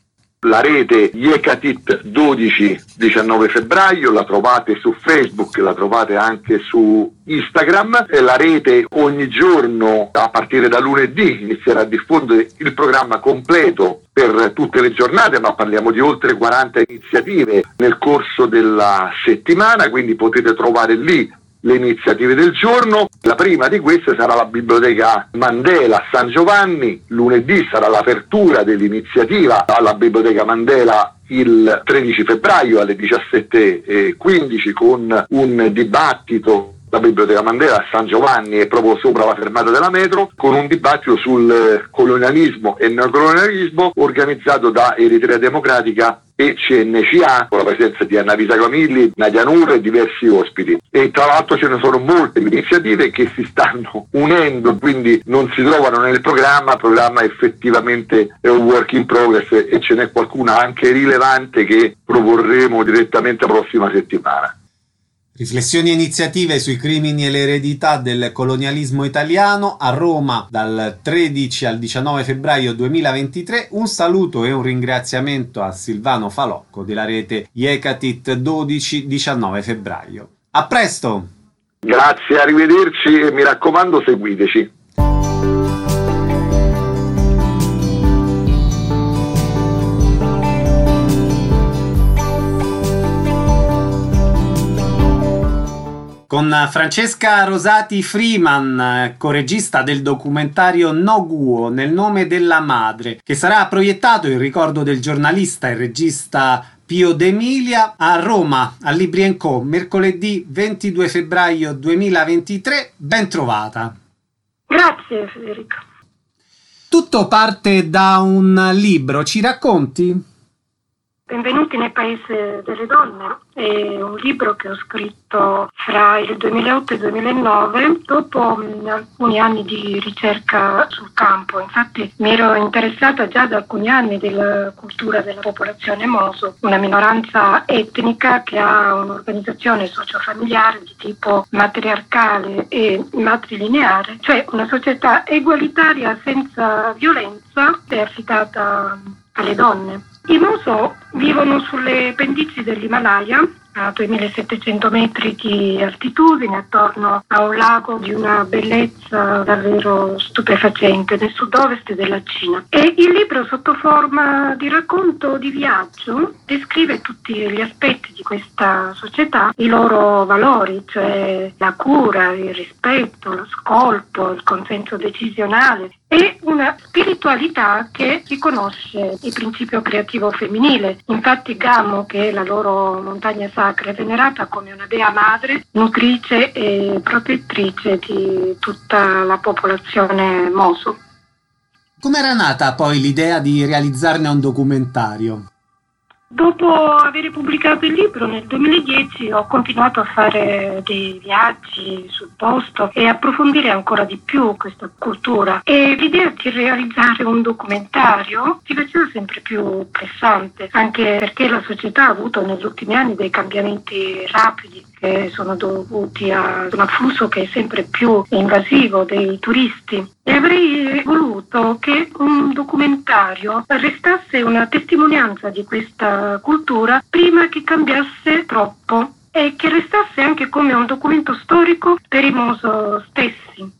La rete Iecatit dodici diciannove febbraio la trovate su Facebook, la trovate anche su Instagram, e la rete ogni giorno a partire da lunedì inizierà a diffondere il programma completo per tutte le giornate, ma parliamo di oltre quaranta iniziative nel corso della settimana, quindi potete trovare lì le iniziative del giorno. La prima di queste sarà la Biblioteca Mandela a San Giovanni, lunedì sarà l'apertura dell'iniziativa alla Biblioteca Mandela il tredici febbraio alle diciassette e quindici con un dibattito. La Biblioteca Mandela a San Giovanni è proprio sopra la fermata della metro, con un dibattito sul colonialismo e neocolonialismo organizzato da Eritrea Democratica e C N C A, con la presenza di Annalisa Camilli, Nadia Nur e diversi ospiti. E tra l'altro ce ne sono molte iniziative che si stanno unendo, quindi non si trovano nel programma. Il programma effettivamente è un work in progress, e ce n'è qualcuna anche rilevante che proporremo direttamente la prossima settimana. Riflessioni e iniziative sui crimini e l'eredità del colonialismo italiano a Roma dal tredici al diciannove febbraio duemilaventitré. Un saluto e un ringraziamento a Silvano Falocco della rete Iecatit dodici diciannove febbraio. A presto! Grazie, arrivederci e mi raccomando seguiteci. Con Francesca Rosati Freeman, coregista del documentario No Guo, nel nome della madre, che sarà proiettato in ricordo del giornalista e regista Pio D'Emilia a Roma, al Libri and Co, mercoledì ventidue febbraio duemilaventitré. Ben trovata. Grazie Federico. Tutto parte da un libro, ci racconti? Benvenuti nel Paese delle Donne, è un libro che ho scritto fra il duemilaotto e il duemilanove dopo mh, alcuni anni di ricerca sul campo. Infatti mi ero interessata già da alcuni anni della cultura della popolazione Moso, una minoranza etnica che ha un'organizzazione sociofamiliare di tipo matriarcale e matrilineare, cioè una società egualitaria senza violenza e affidata alle donne. I Moso vivono sulle pendici dell'Himalaya, a duemilasettecento metri di altitudine, attorno a un lago di una bellezza davvero stupefacente nel sud-ovest della Cina. E il libro, sotto forma di racconto di viaggio, descrive tutti gli aspetti di questa società, i loro valori, cioè la cura, il rispetto, l'ascolto, il consenso decisionale e una spiritualità che riconosce il principio creativo femminile. Infatti Gamo, che è la loro montagna sacra, è venerata come una dea madre, nutrice e protettrice di tutta la popolazione Moso. Com'era nata poi l'idea di realizzarne un documentario? Dopo aver pubblicato il libro nel duemiladieci ho continuato a fare dei viaggi sul posto e approfondire ancora di più questa cultura, e l'idea di realizzare un documentario si faceva sempre più pressante, anche perché la società ha avuto negli ultimi anni dei cambiamenti rapidi che sono dovuti a un afflusso che è sempre più invasivo dei turisti, e avrei voluto che un documentario restasse una testimonianza di questa cultura prima che cambiasse troppo e che restasse anche come un documento storico per i Moso stessi.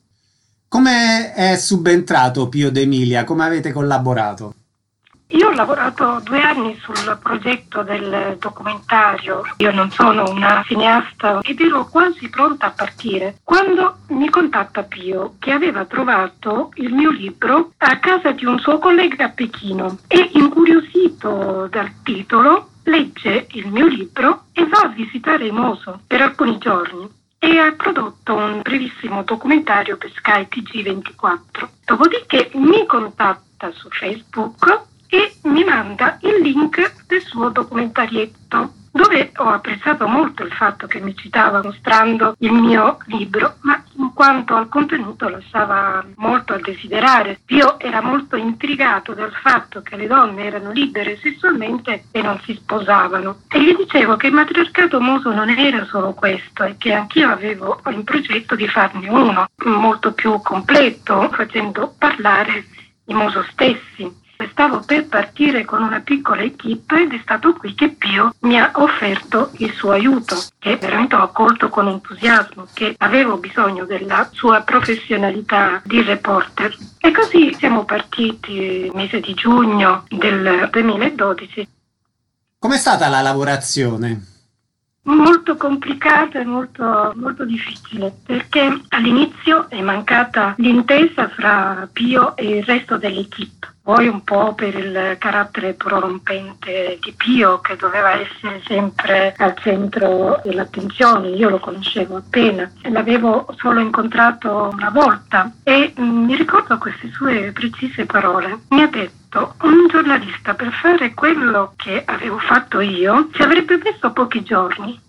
Come è subentrato Pio D'Emilia? Come avete collaborato? Io ho lavorato due anni sul progetto del documentario. Io non sono una cineasta ed ero quasi pronta a partire quando mi contatta Pio, che aveva trovato il mio libro a casa di un suo collega a Pechino e, incuriosito dal titolo, legge il mio libro e va a visitare il Moso per alcuni giorni. E ha prodotto un brevissimo documentario per Sky T G ventiquattro. Dopodiché mi contatta su Facebook e mi manda il link del suo documentarietto, dove ho apprezzato molto il fatto che mi citava mostrando il mio libro, ma in quanto al contenuto lasciava molto a desiderare. Io era molto intrigato dal fatto che le donne erano libere sessualmente e non si sposavano, e gli dicevo che il matriarcato Moso non era solo questo e che anch'io avevo in progetto di farne uno molto più completo, facendo parlare i Moso stessi. Stavo per partire con una piccola equipe ed è stato qui che Pio mi ha offerto il suo aiuto, che veramente ho accolto con entusiasmo, che avevo bisogno della sua professionalità di reporter. E così siamo partiti il mese di giugno del duemiladodici. Com'è stata la lavorazione? Molto complicata e molto, molto difficile, perché all'inizio è mancata l'intesa fra Pio e il resto dell'equipe. Poi un po' per il carattere prorompente di Pio, che doveva essere sempre al centro dell'attenzione. Io lo conoscevo appena, l'avevo solo incontrato una volta e mh, mi ricordo queste sue precise parole. Mi ha detto: un giornalista per fare quello che avevo fatto io ci avrebbe messo pochi giorni,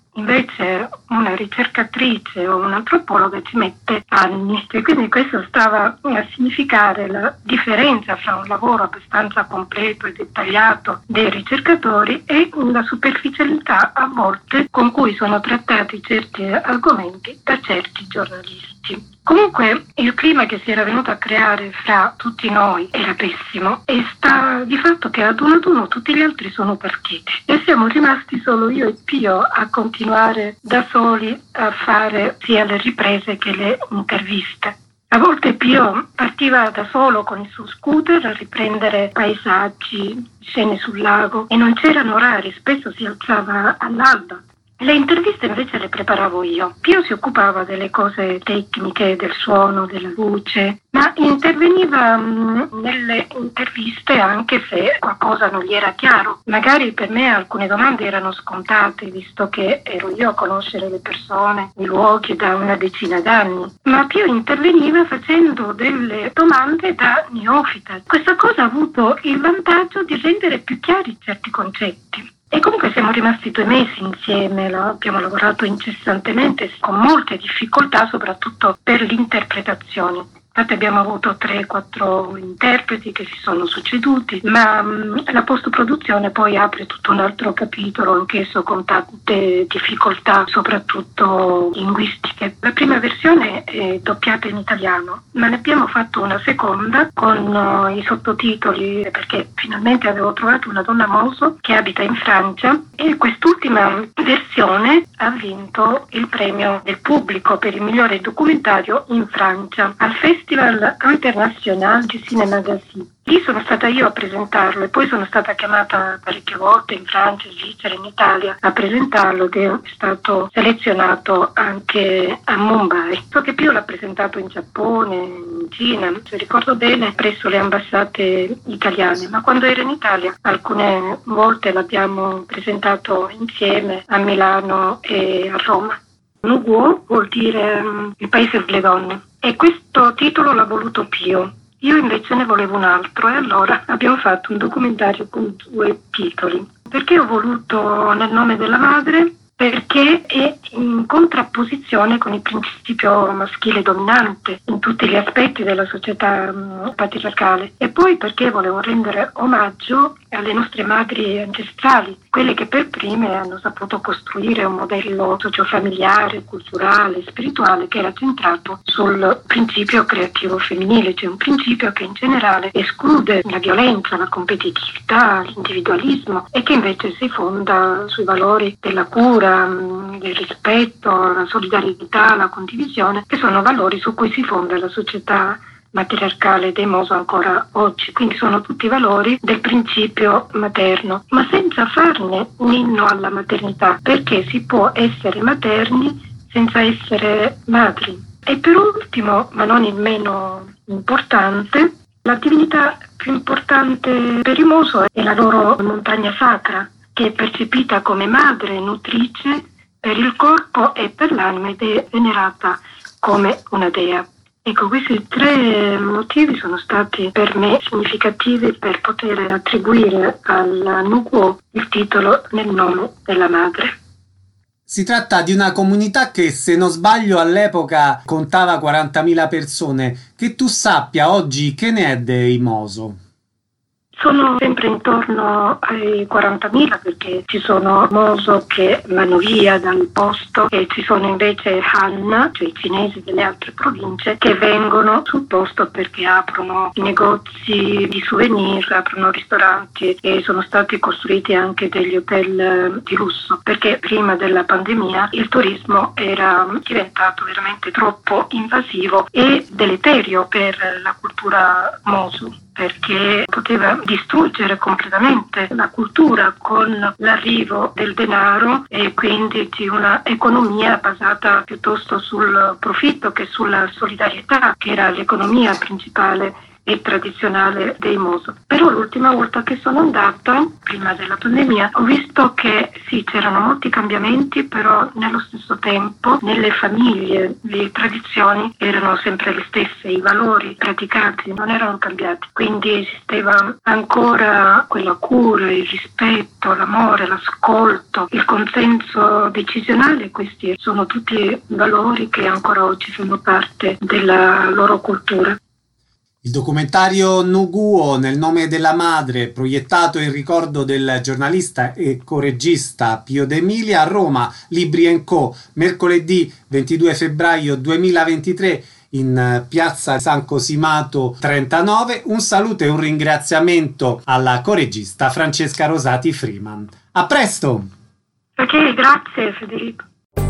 Invece una ricercatrice o un'antropologa ci mette anni, e quindi questo stava a significare la differenza fra un lavoro abbastanza completo e dettagliato dei ricercatori e la superficialità a volte con cui sono trattati certi argomenti da certi giornalisti. Comunque il clima che si era venuto a creare fra tutti noi era pessimo e sta di fatto che ad uno ad uno tutti gli altri sono partiti e siamo rimasti solo io e Pio a continuare da soli a fare sia le riprese che le interviste. A volte Pio partiva da solo con il suo scooter a riprendere paesaggi, scene sul lago e non c'erano orari, spesso si alzava all'alba. Le interviste invece le preparavo io. Pio si occupava delle cose tecniche, del suono, della luce, ma interveniva mh, nelle interviste anche se qualcosa non gli era chiaro. Magari per me alcune domande erano scontate, visto che ero io a conoscere le persone, i luoghi da una decina d'anni. Ma Pio interveniva facendo delle domande da neofita. Questa cosa ha avuto il vantaggio di rendere più chiari certi concetti. E comunque siamo rimasti due mesi insieme, abbiamo lavorato incessantemente con molte difficoltà, soprattutto per l'interpretazione. Infatti abbiamo avuto tre quattro interpreti che si sono succeduti, ma mh, la post-produzione poi apre tutto un altro capitolo, anch'esso con tante difficoltà, soprattutto linguistiche. La prima versione è doppiata in italiano, ma ne abbiamo fatto una seconda con uh, i sottotitoli, perché finalmente avevo trovato una donna moso che abita in Francia e quest'ultima versione ha vinto il premio del pubblico per il migliore documentario in Francia al Festival International du Cinéma d'Annecy. Lì sono stata io a presentarlo e poi sono stata chiamata parecchie volte in Francia, in Svizzera, in Italia a presentarlo ed è stato selezionato anche a Mumbai. So che Pio l'ha presentato in Giappone, in Cina, se ricordo bene, presso le ambassate italiane, ma quando ero in Italia alcune volte l'abbiamo presentato insieme a Milano e a Roma. Nuguo vuol dire um, il paese delle donne e questo titolo l'ha voluto Pio. Io invece ne volevo un altro e allora abbiamo fatto un documentario con due titoli. Perché ho voluto Nel nome della madre? Perché è in contrapposizione con il principio maschile dominante in tutti gli aspetti della società mh, patriarcale. E poi perché volevo rendere omaggio alle nostre madri ancestrali, quelle che per prime hanno saputo costruire un modello sociofamiliare, culturale, spirituale che era centrato sul principio creativo femminile, cioè un principio che in generale esclude la violenza, la competitività, l'individualismo e che invece si fonda sui valori della cura, del rispetto, la solidarietà, la condivisione, che sono valori su cui si fonda la società matriarcale dei Moso ancora oggi. Quindi sono tutti valori del principio materno, ma senza farne un inno alla maternità, perché si può essere materni senza essere madri. E per ultimo, ma non il meno importante, la divinità più importante per i Moso è la loro montagna sacra, che è percepita come madre nutrice per il corpo e per l'anima ed è venerata come una dea. Ecco, questi tre motivi sono stati per me significativi per poter attribuire al Nuguo il titolo Nel nome della madre. Si tratta di una comunità che, se non sbaglio, all'epoca contava quarantamila persone. Che tu sappia oggi che ne è dei Moso? Sono sempre intorno ai quarantamila perché ci sono Moso che vanno via dal posto e ci sono invece Han, cioè i cinesi delle altre province, che vengono sul posto perché aprono negozi di souvenir, aprono ristoranti e sono stati costruiti anche degli hotel di lusso perché prima della pandemia il turismo era diventato veramente troppo invasivo e deleterio per la cultura Moso, perché poteva distruggere completamente la cultura con l'arrivo del denaro e quindi di una economia basata piuttosto sul profitto che sulla solidarietà, che era l'economia principale e tradizionale dei Moso. Però l'ultima volta che sono andata, prima della pandemia, ho visto che sì, c'erano molti cambiamenti, però nello stesso tempo nelle famiglie le tradizioni erano sempre le stesse, i valori praticati non erano cambiati, quindi esisteva ancora quella cura, il rispetto, l'amore, l'ascolto, il consenso decisionale. Questi sono tutti valori che ancora oggi fanno parte della loro cultura. Il documentario Nuguo, nel nome della madre, proiettato in ricordo del giornalista e coregista Pio De Emilia a Roma, Libri and Co, mercoledì ventidue febbraio duemilaventitré in piazza San Cosimato trentanove. Un saluto e un ringraziamento alla coregista Francesca Rosati Freeman. A presto! Ok, grazie Federico.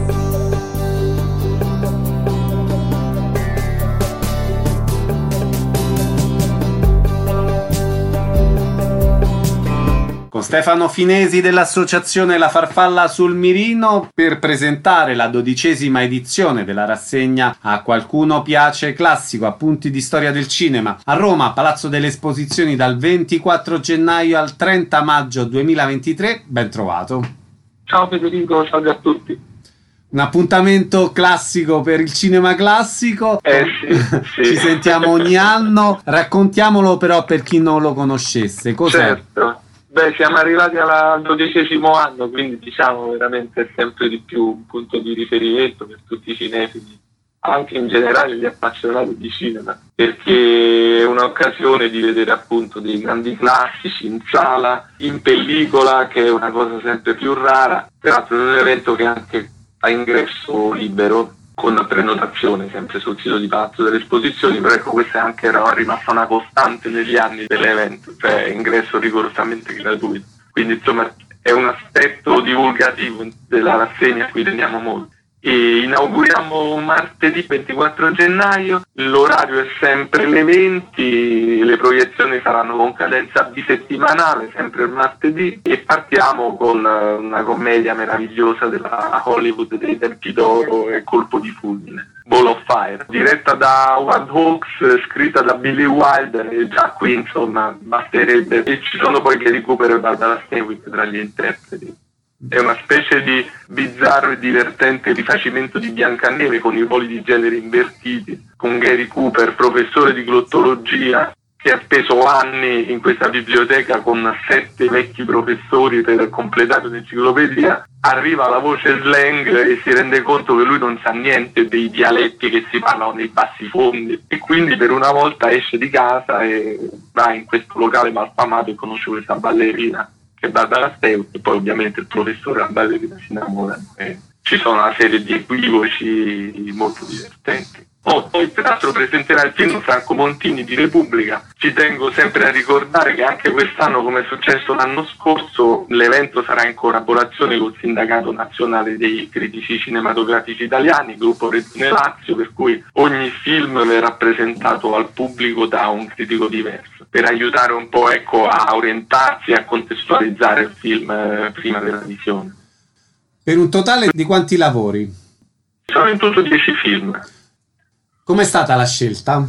Con Stefano Finesi dell'associazione La Farfalla sul Mirino per presentare la dodicesima edizione della rassegna A Qualcuno Piace Classico, appunti di storia del cinema, a Roma, Palazzo delle Esposizioni, dal ventiquattro gennaio al trenta maggio duemilaventitré. Ben trovato. Ciao Federico, salve a tutti. Un appuntamento classico per il cinema classico. Eh sì, sì. Ci sentiamo ogni anno. Raccontiamolo però per chi non lo conoscesse. Cos'è? Certo. Beh, siamo arrivati alla- al dodicesimo anno, quindi diciamo veramente sempre di più un punto di riferimento per tutti i cinefili, anche in generale gli appassionati di cinema, perché è un'occasione di vedere appunto dei grandi classici in sala, in pellicola, che è una cosa sempre più rara. Peraltro è un evento che è anche a ingresso libero, con prenotazione sempre sul sito di Palazzo delle Esposizioni, però ecco, questa è anche era rimasta una costante negli anni dell'evento, cioè ingresso rigorosamente gratuito. Quindi insomma è un aspetto divulgativo della rassegna a cui teniamo molto. E inauguriamo martedì ventiquattro gennaio, l'orario è sempre le venti, le proiezioni saranno con cadenza bisettimanale, sempre il martedì, e partiamo con una commedia meravigliosa della Hollywood dei tempi d'oro e Colpo di fulmine, Ball of Fire, diretta da Howard Hawks, scritta da Billy Wilder, e già qui insomma basterebbe. E ci sono poi Gary Cooper e Barbara Stanwyck tra gli interpreti. È una specie di bizzarro e divertente rifacimento di Biancaneve con i ruoli di genere invertiti, con Gary Cooper, professore di glottologia, che ha speso anni in questa biblioteca con sette vecchi professori per completare un'enciclopedia. Arriva la voce slang e si rende conto che lui non sa niente dei dialetti che si parlano nei bassi fondi, e quindi per una volta esce di casa e va in questo locale malfamato e conosce questa ballerina che è Barbara Stanwyck, e poi ovviamente il professore e la ballerina si innamorano. E ci sono una serie di equivoci molto divertenti. Oh, poi peraltro presenterà il film Franco Montini di Repubblica. Ci tengo sempre a ricordare che anche quest'anno, come è successo l'anno scorso, l'evento sarà in collaborazione col Sindacato Nazionale dei Critici Cinematografici Italiani, gruppo Regione Lazio, per cui ogni film verrà presentato al pubblico da un critico diverso, per aiutare un po', ecco, a orientarsi e a contestualizzare il film eh, prima della visione. Per un totale di quanti lavori? Sono in tutto dieci film. Com'è stata la scelta?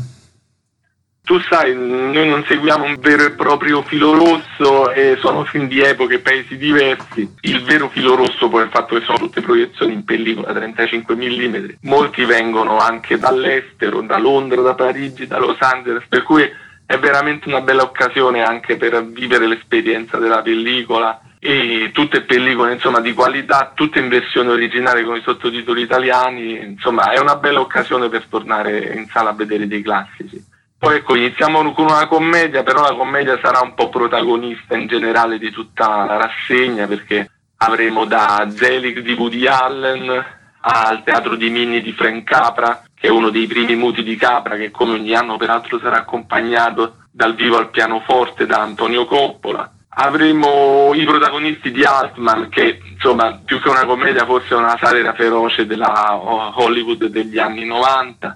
Tu sai, noi non seguiamo un vero e proprio filo rosso, e sono film di epoche e paesi diversi. Il vero filo rosso poi è il fatto che sono tutte proiezioni in pellicola trentacinque millimetri. Molti vengono anche dall'estero, da Londra, da Parigi, da Los Angeles, per cui è veramente una bella occasione anche per vivere l'esperienza della pellicola, e tutte pellicole insomma di qualità, tutte in versione originale con i sottotitoli italiani. Insomma è una bella occasione per tornare in sala a vedere dei classici. Poi ecco, iniziamo con una commedia, però la commedia sarà un po' protagonista in generale di tutta la rassegna, perché avremo da Zelig di Woody Allen al Teatro di Minni di Frank Capra, che è uno dei primi muti di Capra, che come ogni anno peraltro sarà accompagnato dal vivo al pianoforte da Antonio Coppola. Avremo i protagonisti di Altman, che insomma più che una commedia forse è una satira feroce della Hollywood degli anni novanta,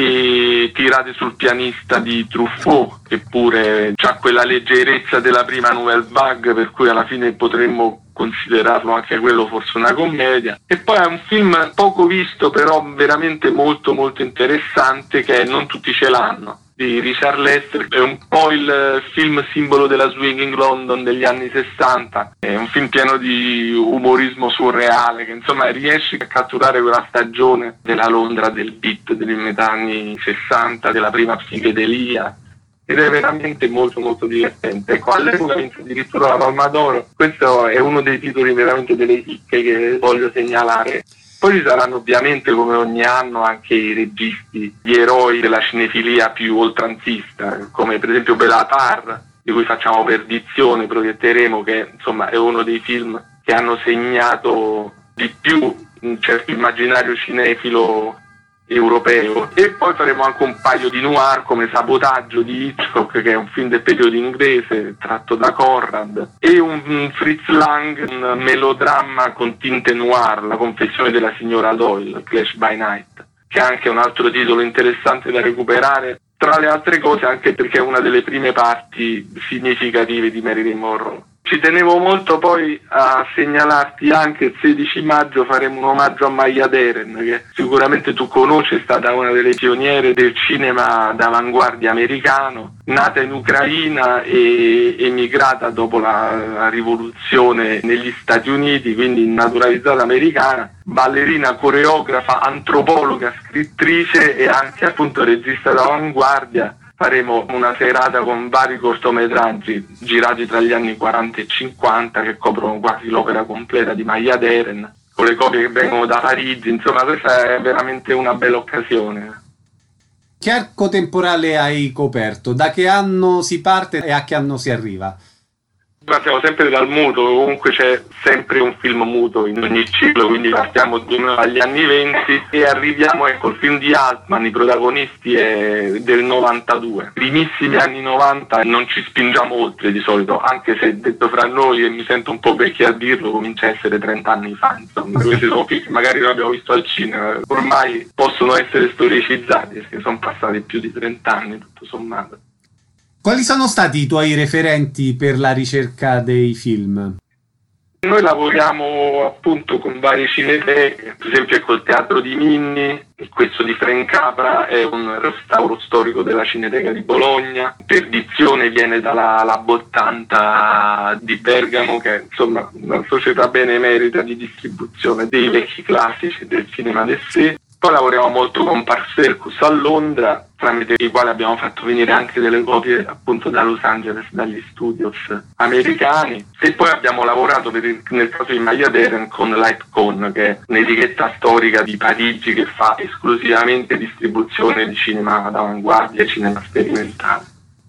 e Tirate sul pianista di Truffaut, che pure ha quella leggerezza della prima Nouvelle Vague, per cui alla fine potremmo considerarlo anche quello forse una commedia. E poi è un film poco visto però veramente molto molto interessante, che è Non tutti ce l'hanno, di Richard Lester, è un po' il film simbolo della Swinging London degli anni sessanta, è un film pieno di umorismo surreale che insomma riesce a catturare quella stagione della Londra del beat degli metà anni sessanta, della prima psichedelia, ed è veramente molto molto divertente. Ecco, all'epoca vinse addirittura la Palma d'Oro. Questo è uno dei titoli veramente delle chicche che voglio segnalare. Poi ci saranno ovviamente, come ogni anno, anche i registi, gli eroi della cinefilia più oltranzista, come per esempio Béla Tarr, di cui facciamo Perdizione, proietteremo, che insomma è uno dei film che hanno segnato di più un certo immaginario cinefilo europeo. E poi faremo anche un paio di noir come Sabotaggio di Hitchcock, che è un film del periodo inglese tratto da Conrad, e un Fritz Lang, un melodramma con tinte noir, La confessione della signora Doyle, Clash by Night, che è anche un altro titolo interessante da recuperare, tra le altre cose anche perché è una delle prime parti significative di Marilyn Monroe. Ci tenevo molto poi a segnalarti anche il sedici maggio faremo un omaggio a Maya Deren, che sicuramente tu conosci, è stata una delle pioniere del cinema d'avanguardia americano, nata in Ucraina e emigrata dopo la, la rivoluzione negli Stati Uniti, quindi naturalizzata americana, ballerina, coreografa, antropologa, scrittrice e anche appunto regista d'avanguardia. Faremo una serata con vari cortometraggi girati tra gli anni quaranta e cinquanta che coprono quasi l'opera completa di Maya Deren, con le copie che vengono da Parigi. Insomma, questa è veramente una bella occasione. Che arco temporale hai coperto? Da che anno si parte e a che anno si arriva? Partiamo sempre dal muto, comunque c'è sempre un film muto in ogni ciclo, quindi partiamo dagli anni venti e arriviamo ecco il film di Altman, i protagonisti è del novantadue. Primissimi anni novanta, non ci spingiamo oltre di solito, anche se detto fra noi, e mi sento un po' vecchio a dirlo, comincia a essere trenta anni fa, insomma, questi sono film che magari non abbiamo visto al cinema, ormai possono essere storicizzati perché sono passati più di trenta anni tutto sommato. Quali sono stati i tuoi referenti per la ricerca dei film? Noi lavoriamo appunto con varie cineteche, per esempio col Teatro di Minni, questo di Frank Capra è un restauro storico della Cineteca di Bologna, Perdizione viene dalla Lab ottanta di Bergamo, che è insomma una società benemerita di distribuzione dei vecchi classici del cinema d'essè. Poi lavoriamo molto con Park Circus a Londra, tramite i quali abbiamo fatto venire anche delle copie appunto da Los Angeles, dagli studios americani. E poi abbiamo lavorato per il, nel caso di Maya Deren con Lightcon, che è un'etichetta storica di Parigi che fa esclusivamente distribuzione di cinema d'avanguardia e cinema sperimentale.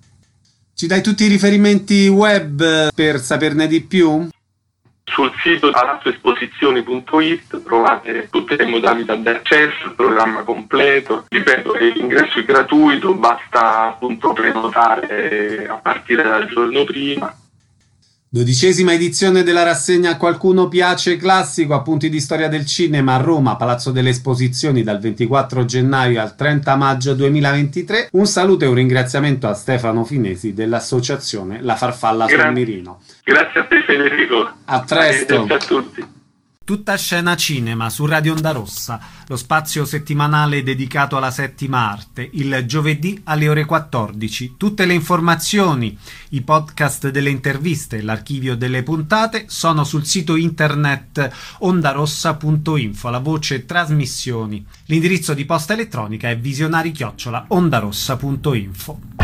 Ci dai tutti i riferimenti web per saperne di più? Sul sito palazzoesposizioni punto it trovate tutte le modalità di accesso, il programma completo. Ripeto, l'ingresso è gratuito, basta appunto prenotare a partire dal giorno prima. Dodicesima edizione della rassegna Qualcuno piace classico, appunti di storia del cinema a Roma, Palazzo delle Esposizioni dal ventiquattro gennaio al trenta maggio duemilaventitré. Un saluto e un ringraziamento a Stefano Finesi dell'associazione La Farfalla Gra- sul Mirino. Grazie a te Federico. A presto. Grazie a tutti. Tutta scena cinema su Radio Onda Rossa, lo spazio settimanale dedicato alla settima arte, il giovedì alle ore quattordici. Tutte le informazioni, i podcast delle interviste, l'archivio delle puntate sono sul sito internet ondarossa punto info, la voce trasmissioni. L'indirizzo di posta elettronica è visionari chiocciola ondarossa punto info.